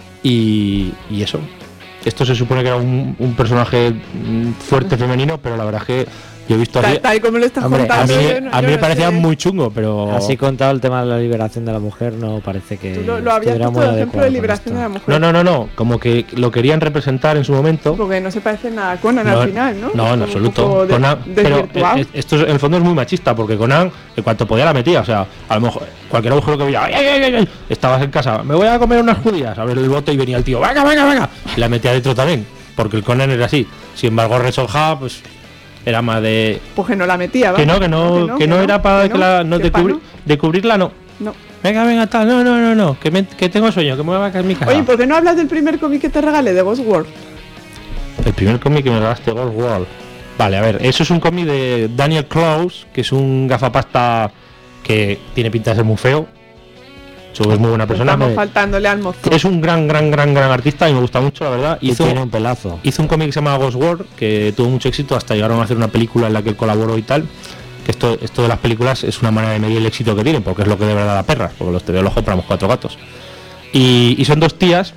y, y eso. Esto se supone que era un, un personaje fuerte femenino, pero la verdad es que yo he visto tal, tal como lo estás Hombre, contando, a mí, yo no, a mí yo me no parecía sé. muy chungo, pero así contado el tema de la liberación de la mujer, no parece que Tú lo, lo habías puesto de ejemplo de liberación de la mujer. No, no, no, no, como que lo querían representar en su momento. Porque no se parece nada a Conan no, al final, ¿no? No, en absoluto. De, Conan, pero eh, esto es, en el fondo es muy machista, porque Conan, en cuanto podía la metía, o sea, a lo mejor cualquier agujero que veía, ay, ay, ay, ay, estabas en casa, me voy a comer unas judías, a ver el bote y venía el tío, venga, venga, venga, y la metía dentro también, porque el Conan era así. Sin embargo, Red Sonja, pues era más de... Pues que no la metía, ¿va? Que no, que no, que no, que no, que no era para que, que no, la... No, de, cubri, no. de cubrirla, no. No. Venga, venga, tal, no, no, no, no, que, me, que tengo sueño, que me voy a quedar en mi casa. Oye, ¿por qué no hablas del primer cómic que te regalé, de Ghost World? El primer cómic que me regalaste, Ghost World. Vale, a ver, eso es un cómic de Daniel Close, que es un gafapasta que tiene pinta de ser muy feo. Eso es muy buena persona. Estamos me... faltándole al mozo. Es un gran, gran, gran, gran artista y me gusta mucho, la verdad. Hizo, tiene un pelazo. Hizo un cómic que se llama Ghost World, que tuvo mucho éxito, hasta llegaron a hacer una película en la que él colaboró y tal. Que esto, esto de las películas es una manera de medir el éxito que tienen, porque es lo que de verdad da perras, porque los tebeos los compramos cuatro gatos. Y, y son dos tías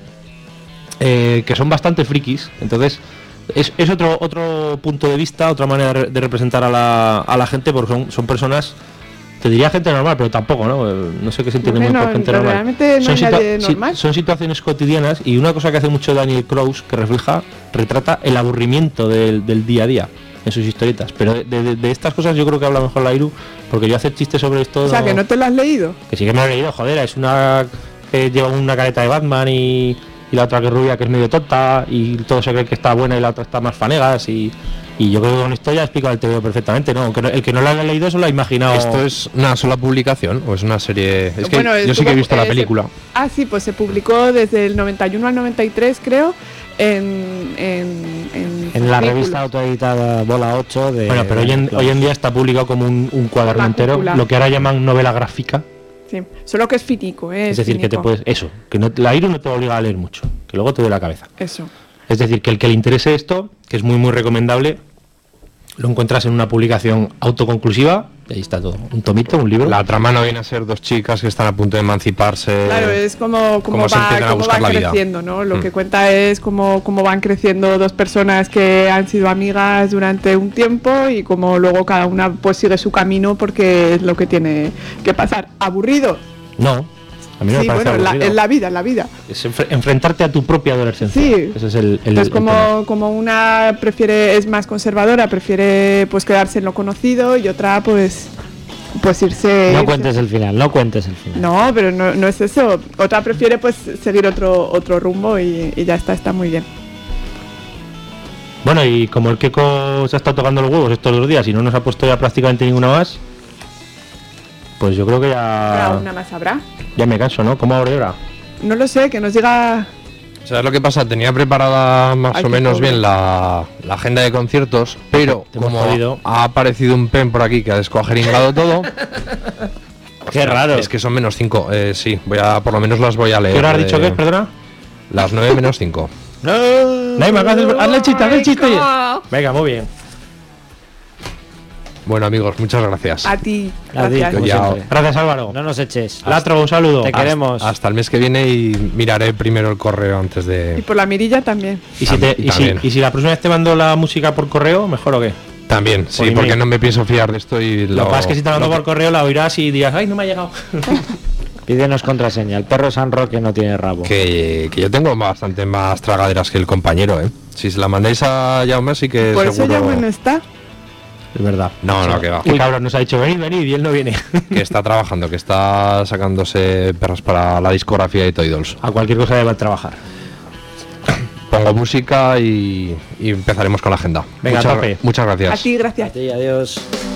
eh, que son bastante frikis, entonces es, es otro otro punto de vista, otra manera de, de representar a la, a la gente, porque son, son personas... Te diría gente normal, pero tampoco, ¿no? No sé qué se entiende no, muy no, por gente no, normal. Realmente no son, hay nadie normal. son situaciones cotidianas y una cosa que hace mucho Daniel Close, que refleja, retrata el aburrimiento del, del día a día en sus historietas. Pero de, de, de estas cosas yo creo que habla mejor la Iru, porque yo hacer chistes sobre esto... O sea, no, que no te lo has leído. Que sí que me lo he leído, joder, es una que lleva una careta de Batman y, y la otra que es rubia, que es medio tonta, y todo se cree que está buena y la otra está más fanegas y... Y yo creo que con esto ya explica el T V O perfectamente, ¿no? Aunque no, el que no lo haya leído se lo ha imaginado. ¿Esto es una sola publicación o es una serie? Es que bueno, yo sí que he visto eh, la película. Se, ah, sí, pues se publicó desde el noventa y uno al noventa y tres, creo, en... En, en, en la revista autoeditada Bola ocho de... Bueno, pero hoy en, hoy en día está publicado como un, un cuaderno entero, lo que ahora llaman novela gráfica. Sí, solo que es finico, ¿eh? Es, es decir, finico. que te puedes... Eso, que no, la Iru no te obliga a leer mucho, que luego te dé la cabeza. Eso. Es decir, que el que le interese esto, que es muy, muy recomendable... Lo encuentras en una publicación autoconclusiva, y ahí está todo, un tomito, un libro. La trama no viene a ser dos chicas que están a punto de emanciparse. Claro, es como, como, va, cómo van creciendo, ¿no? Lo mm. que cuenta es cómo, cómo van creciendo dos personas que han sido amigas durante un tiempo y cómo luego cada una pues sigue su camino porque es lo que tiene que pasar. ¿Aburrido? No. A mí no sí, me parece bueno, la, en la vida, en la vida. Es enfre- enfrentarte a tu propia adolescencia. Sí. Ese es el, el Entonces, el como, tema. como una prefiere, es más conservadora, prefiere pues quedarse en lo conocido y otra pues pues irse... No irse. cuentes el final, no cuentes el final. No, pero no, no es eso. Otra prefiere pues seguir otro otro rumbo y, y ya está, está muy bien. Bueno, y como el Keko se ha estado tocando los huevos estos dos días y no nos ha puesto ya prácticamente ninguna más, pues yo creo que ya... Pero una más habrá. Ya me canso, ¿no? ¿Cómo abre ahora? No lo sé, que nos diga... ¿Sabes lo que pasa? Tenía preparada más Ay, o menos pobre. bien la, la agenda de conciertos, pero Te hemos como jodido. ha aparecido un pen por aquí que ha descuajeringado todo, Qué raro. Es que son menos cinco. Eh, sí, voy a, por lo menos las voy a leer. ¿Qué hora has dicho eh, que es, perdona? Las nueve menos cinco. ¡No! Naima, hazle el chiste, hazle el chiste. Venga, muy bien. Bueno, amigos, muchas gracias. A ti. A ti, Gracias. como Ya- siempre. Gracias, Álvaro. No nos eches. Latro, un saludo. Te queremos. Hasta el mes que viene y miraré primero el correo antes Y de... por la mirilla también. ¿Y si, te- Tam- y, si, también. y si la próxima vez te mando la música por correo, mejor o qué? También, Por sí, email. porque no me pienso fiar de esto y Lo que pasa es que si te la mando lo por correo la oirás y dirás, ay, no me ha llegado. Pídenos contraseña. El perro San Roque no tiene rabo. que, que yo tengo bastante más tragaderas que el compañero, ¿eh? Si se la mandáis a Jaume sí que Por eso seguro... ya bueno está. Es verdad. No, no, que va. Qué cabrón, nos ha dicho, venid, venid, y él no viene. Que está trabajando, que está sacándose perras para la discografía de Toy Dolls. A cualquier cosa debe trabajar. Pongo música y, y empezaremos con la agenda. Venga, muchas, tope. muchas gracias. A ti, gracias. A ti, adiós.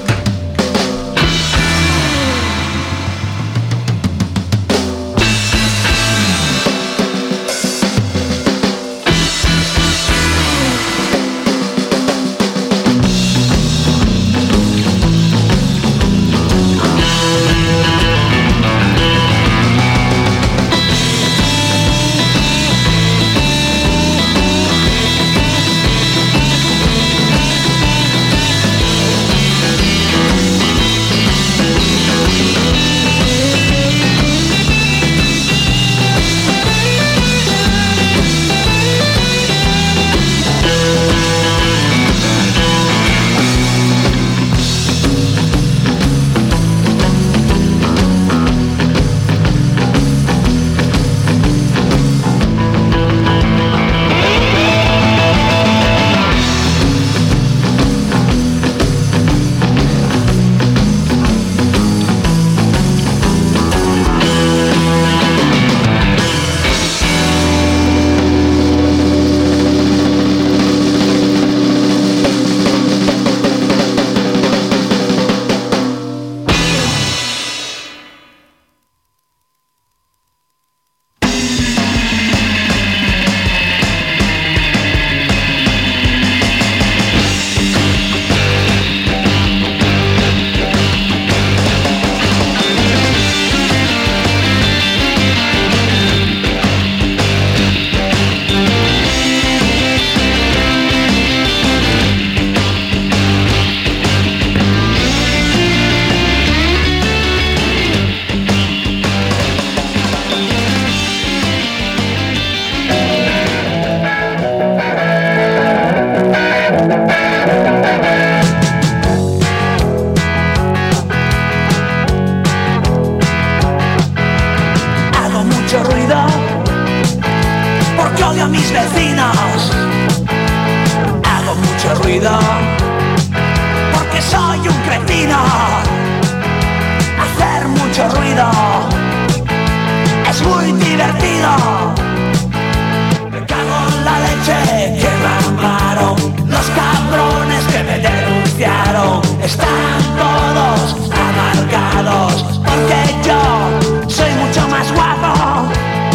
ruido, porque soy un cretino. Hacer mucho ruido es muy divertido. Me cago en la leche que me armaron los cabrones que me denunciaron. Están todos amargados porque yo soy mucho más guapo.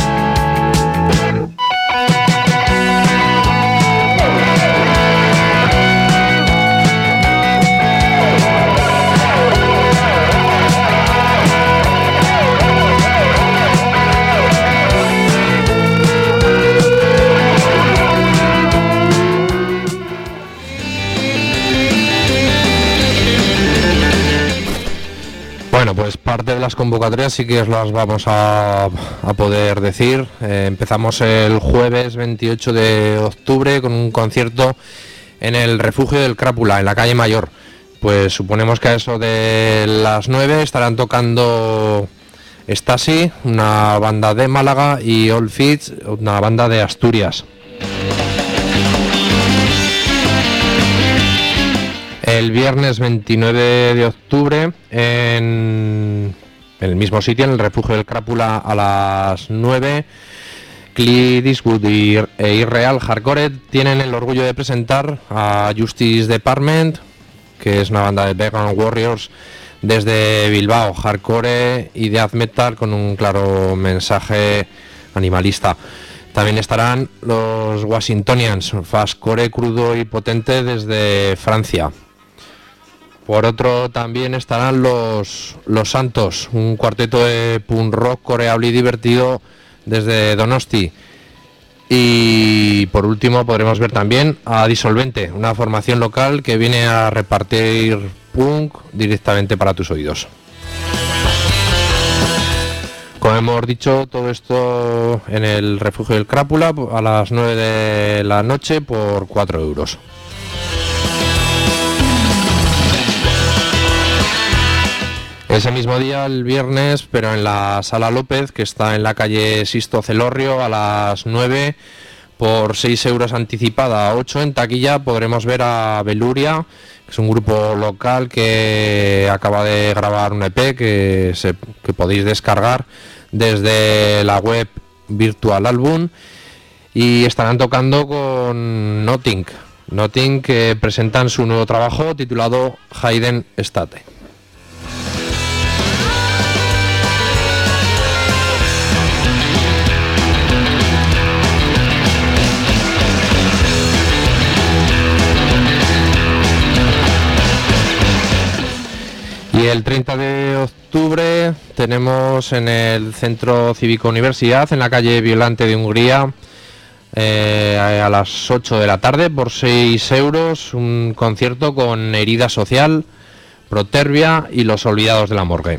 Bueno, pues parte de las convocatorias sí que os las vamos a, a poder decir. Eh, empezamos el jueves veintiocho de octubre con un concierto en el Refugio del Crápula, en la calle Mayor. Pues suponemos que a eso de las nueve estarán tocando Stasi, una banda de Málaga, y All Fits, una banda de Asturias. El viernes veintinueve de octubre en, en el mismo sitio, en el Refugio del Crápula, a las nueve, Clint Eastwood y, e Irreal Hardcore tienen el orgullo de presentar a Justice Department, que es una banda de Vegan Warriors desde Bilbao, hardcore y death metal con un claro mensaje animalista. También estarán los Washingtonians, fastcore crudo y potente desde Francia. Por otro también estarán los, los Santos, un cuarteto de punk rock coreable y divertido desde Donosti. Y por último podremos ver también a Disolvente, una formación local que viene a repartir punk directamente para tus oídos. Como hemos dicho, todo esto en el Refugio del Crápula a las nueve de la noche por cuatro euros. Ese mismo día, el viernes, pero en la Sala López, que está en la calle Sisto Celorrio, a las nueve, por seis euros anticipada, ocho en taquilla, podremos ver a Beluria, que es un grupo local que acaba de grabar un E P que, se, que podéis descargar desde la web Virtual Album, y estarán tocando con Nothing, Nothing, que presentan su nuevo trabajo titulado Hayden State. Y el treinta de octubre tenemos en el Centro Cívico Universidad, en la calle Violante de Hungría, eh, a las ocho de la tarde, por seis euros, un concierto con Herida Social, Protervia y Los Olvidados de la Morgue.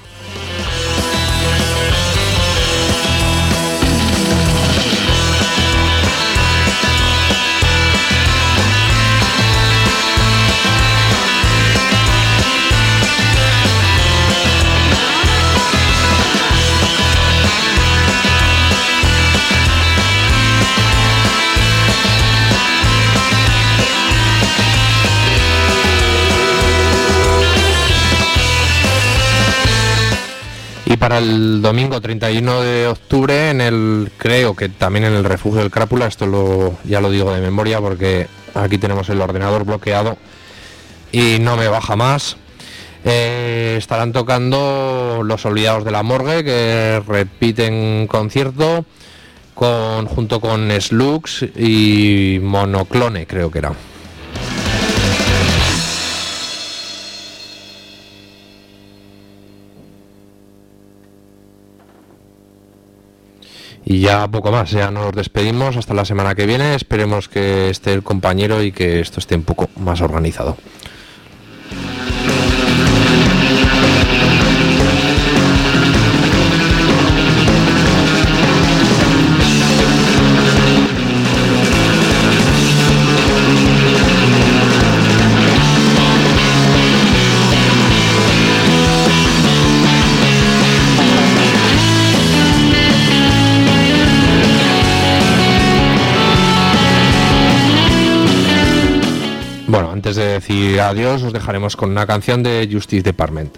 Y para el domingo treinta y uno de octubre, en el, creo que también en el Refugio del Crápula, esto lo, ya lo digo de memoria porque aquí tenemos el ordenador bloqueado y no me baja más, eh, estarán tocando Los Olvidados de la Morgue, que repiten concierto con, junto con Slugs y Monoclone, creo que era. Y ya poco más, ya nos despedimos hasta la semana que viene. Esperemos que esté el compañero y que esto esté un poco más organizado. Bueno, antes de decir adiós, os dejaremos con una canción de Justice Department.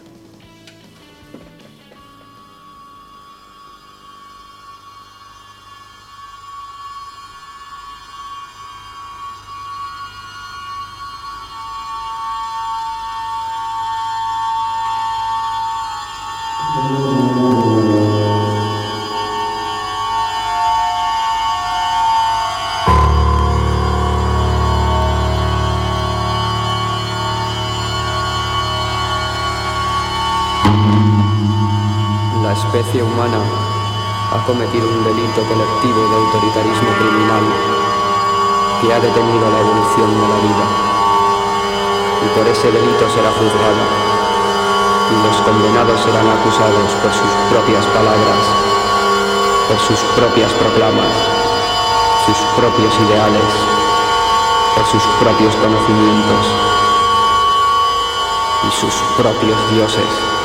La especie humana ha cometido un delito colectivo de autoritarismo criminal que ha detenido la evolución de la vida, y por ese delito será juzgada, y los condenados serán acusados por sus propias palabras, por sus propias proclamas, sus propios ideales, por sus propios conocimientos y sus propios dioses.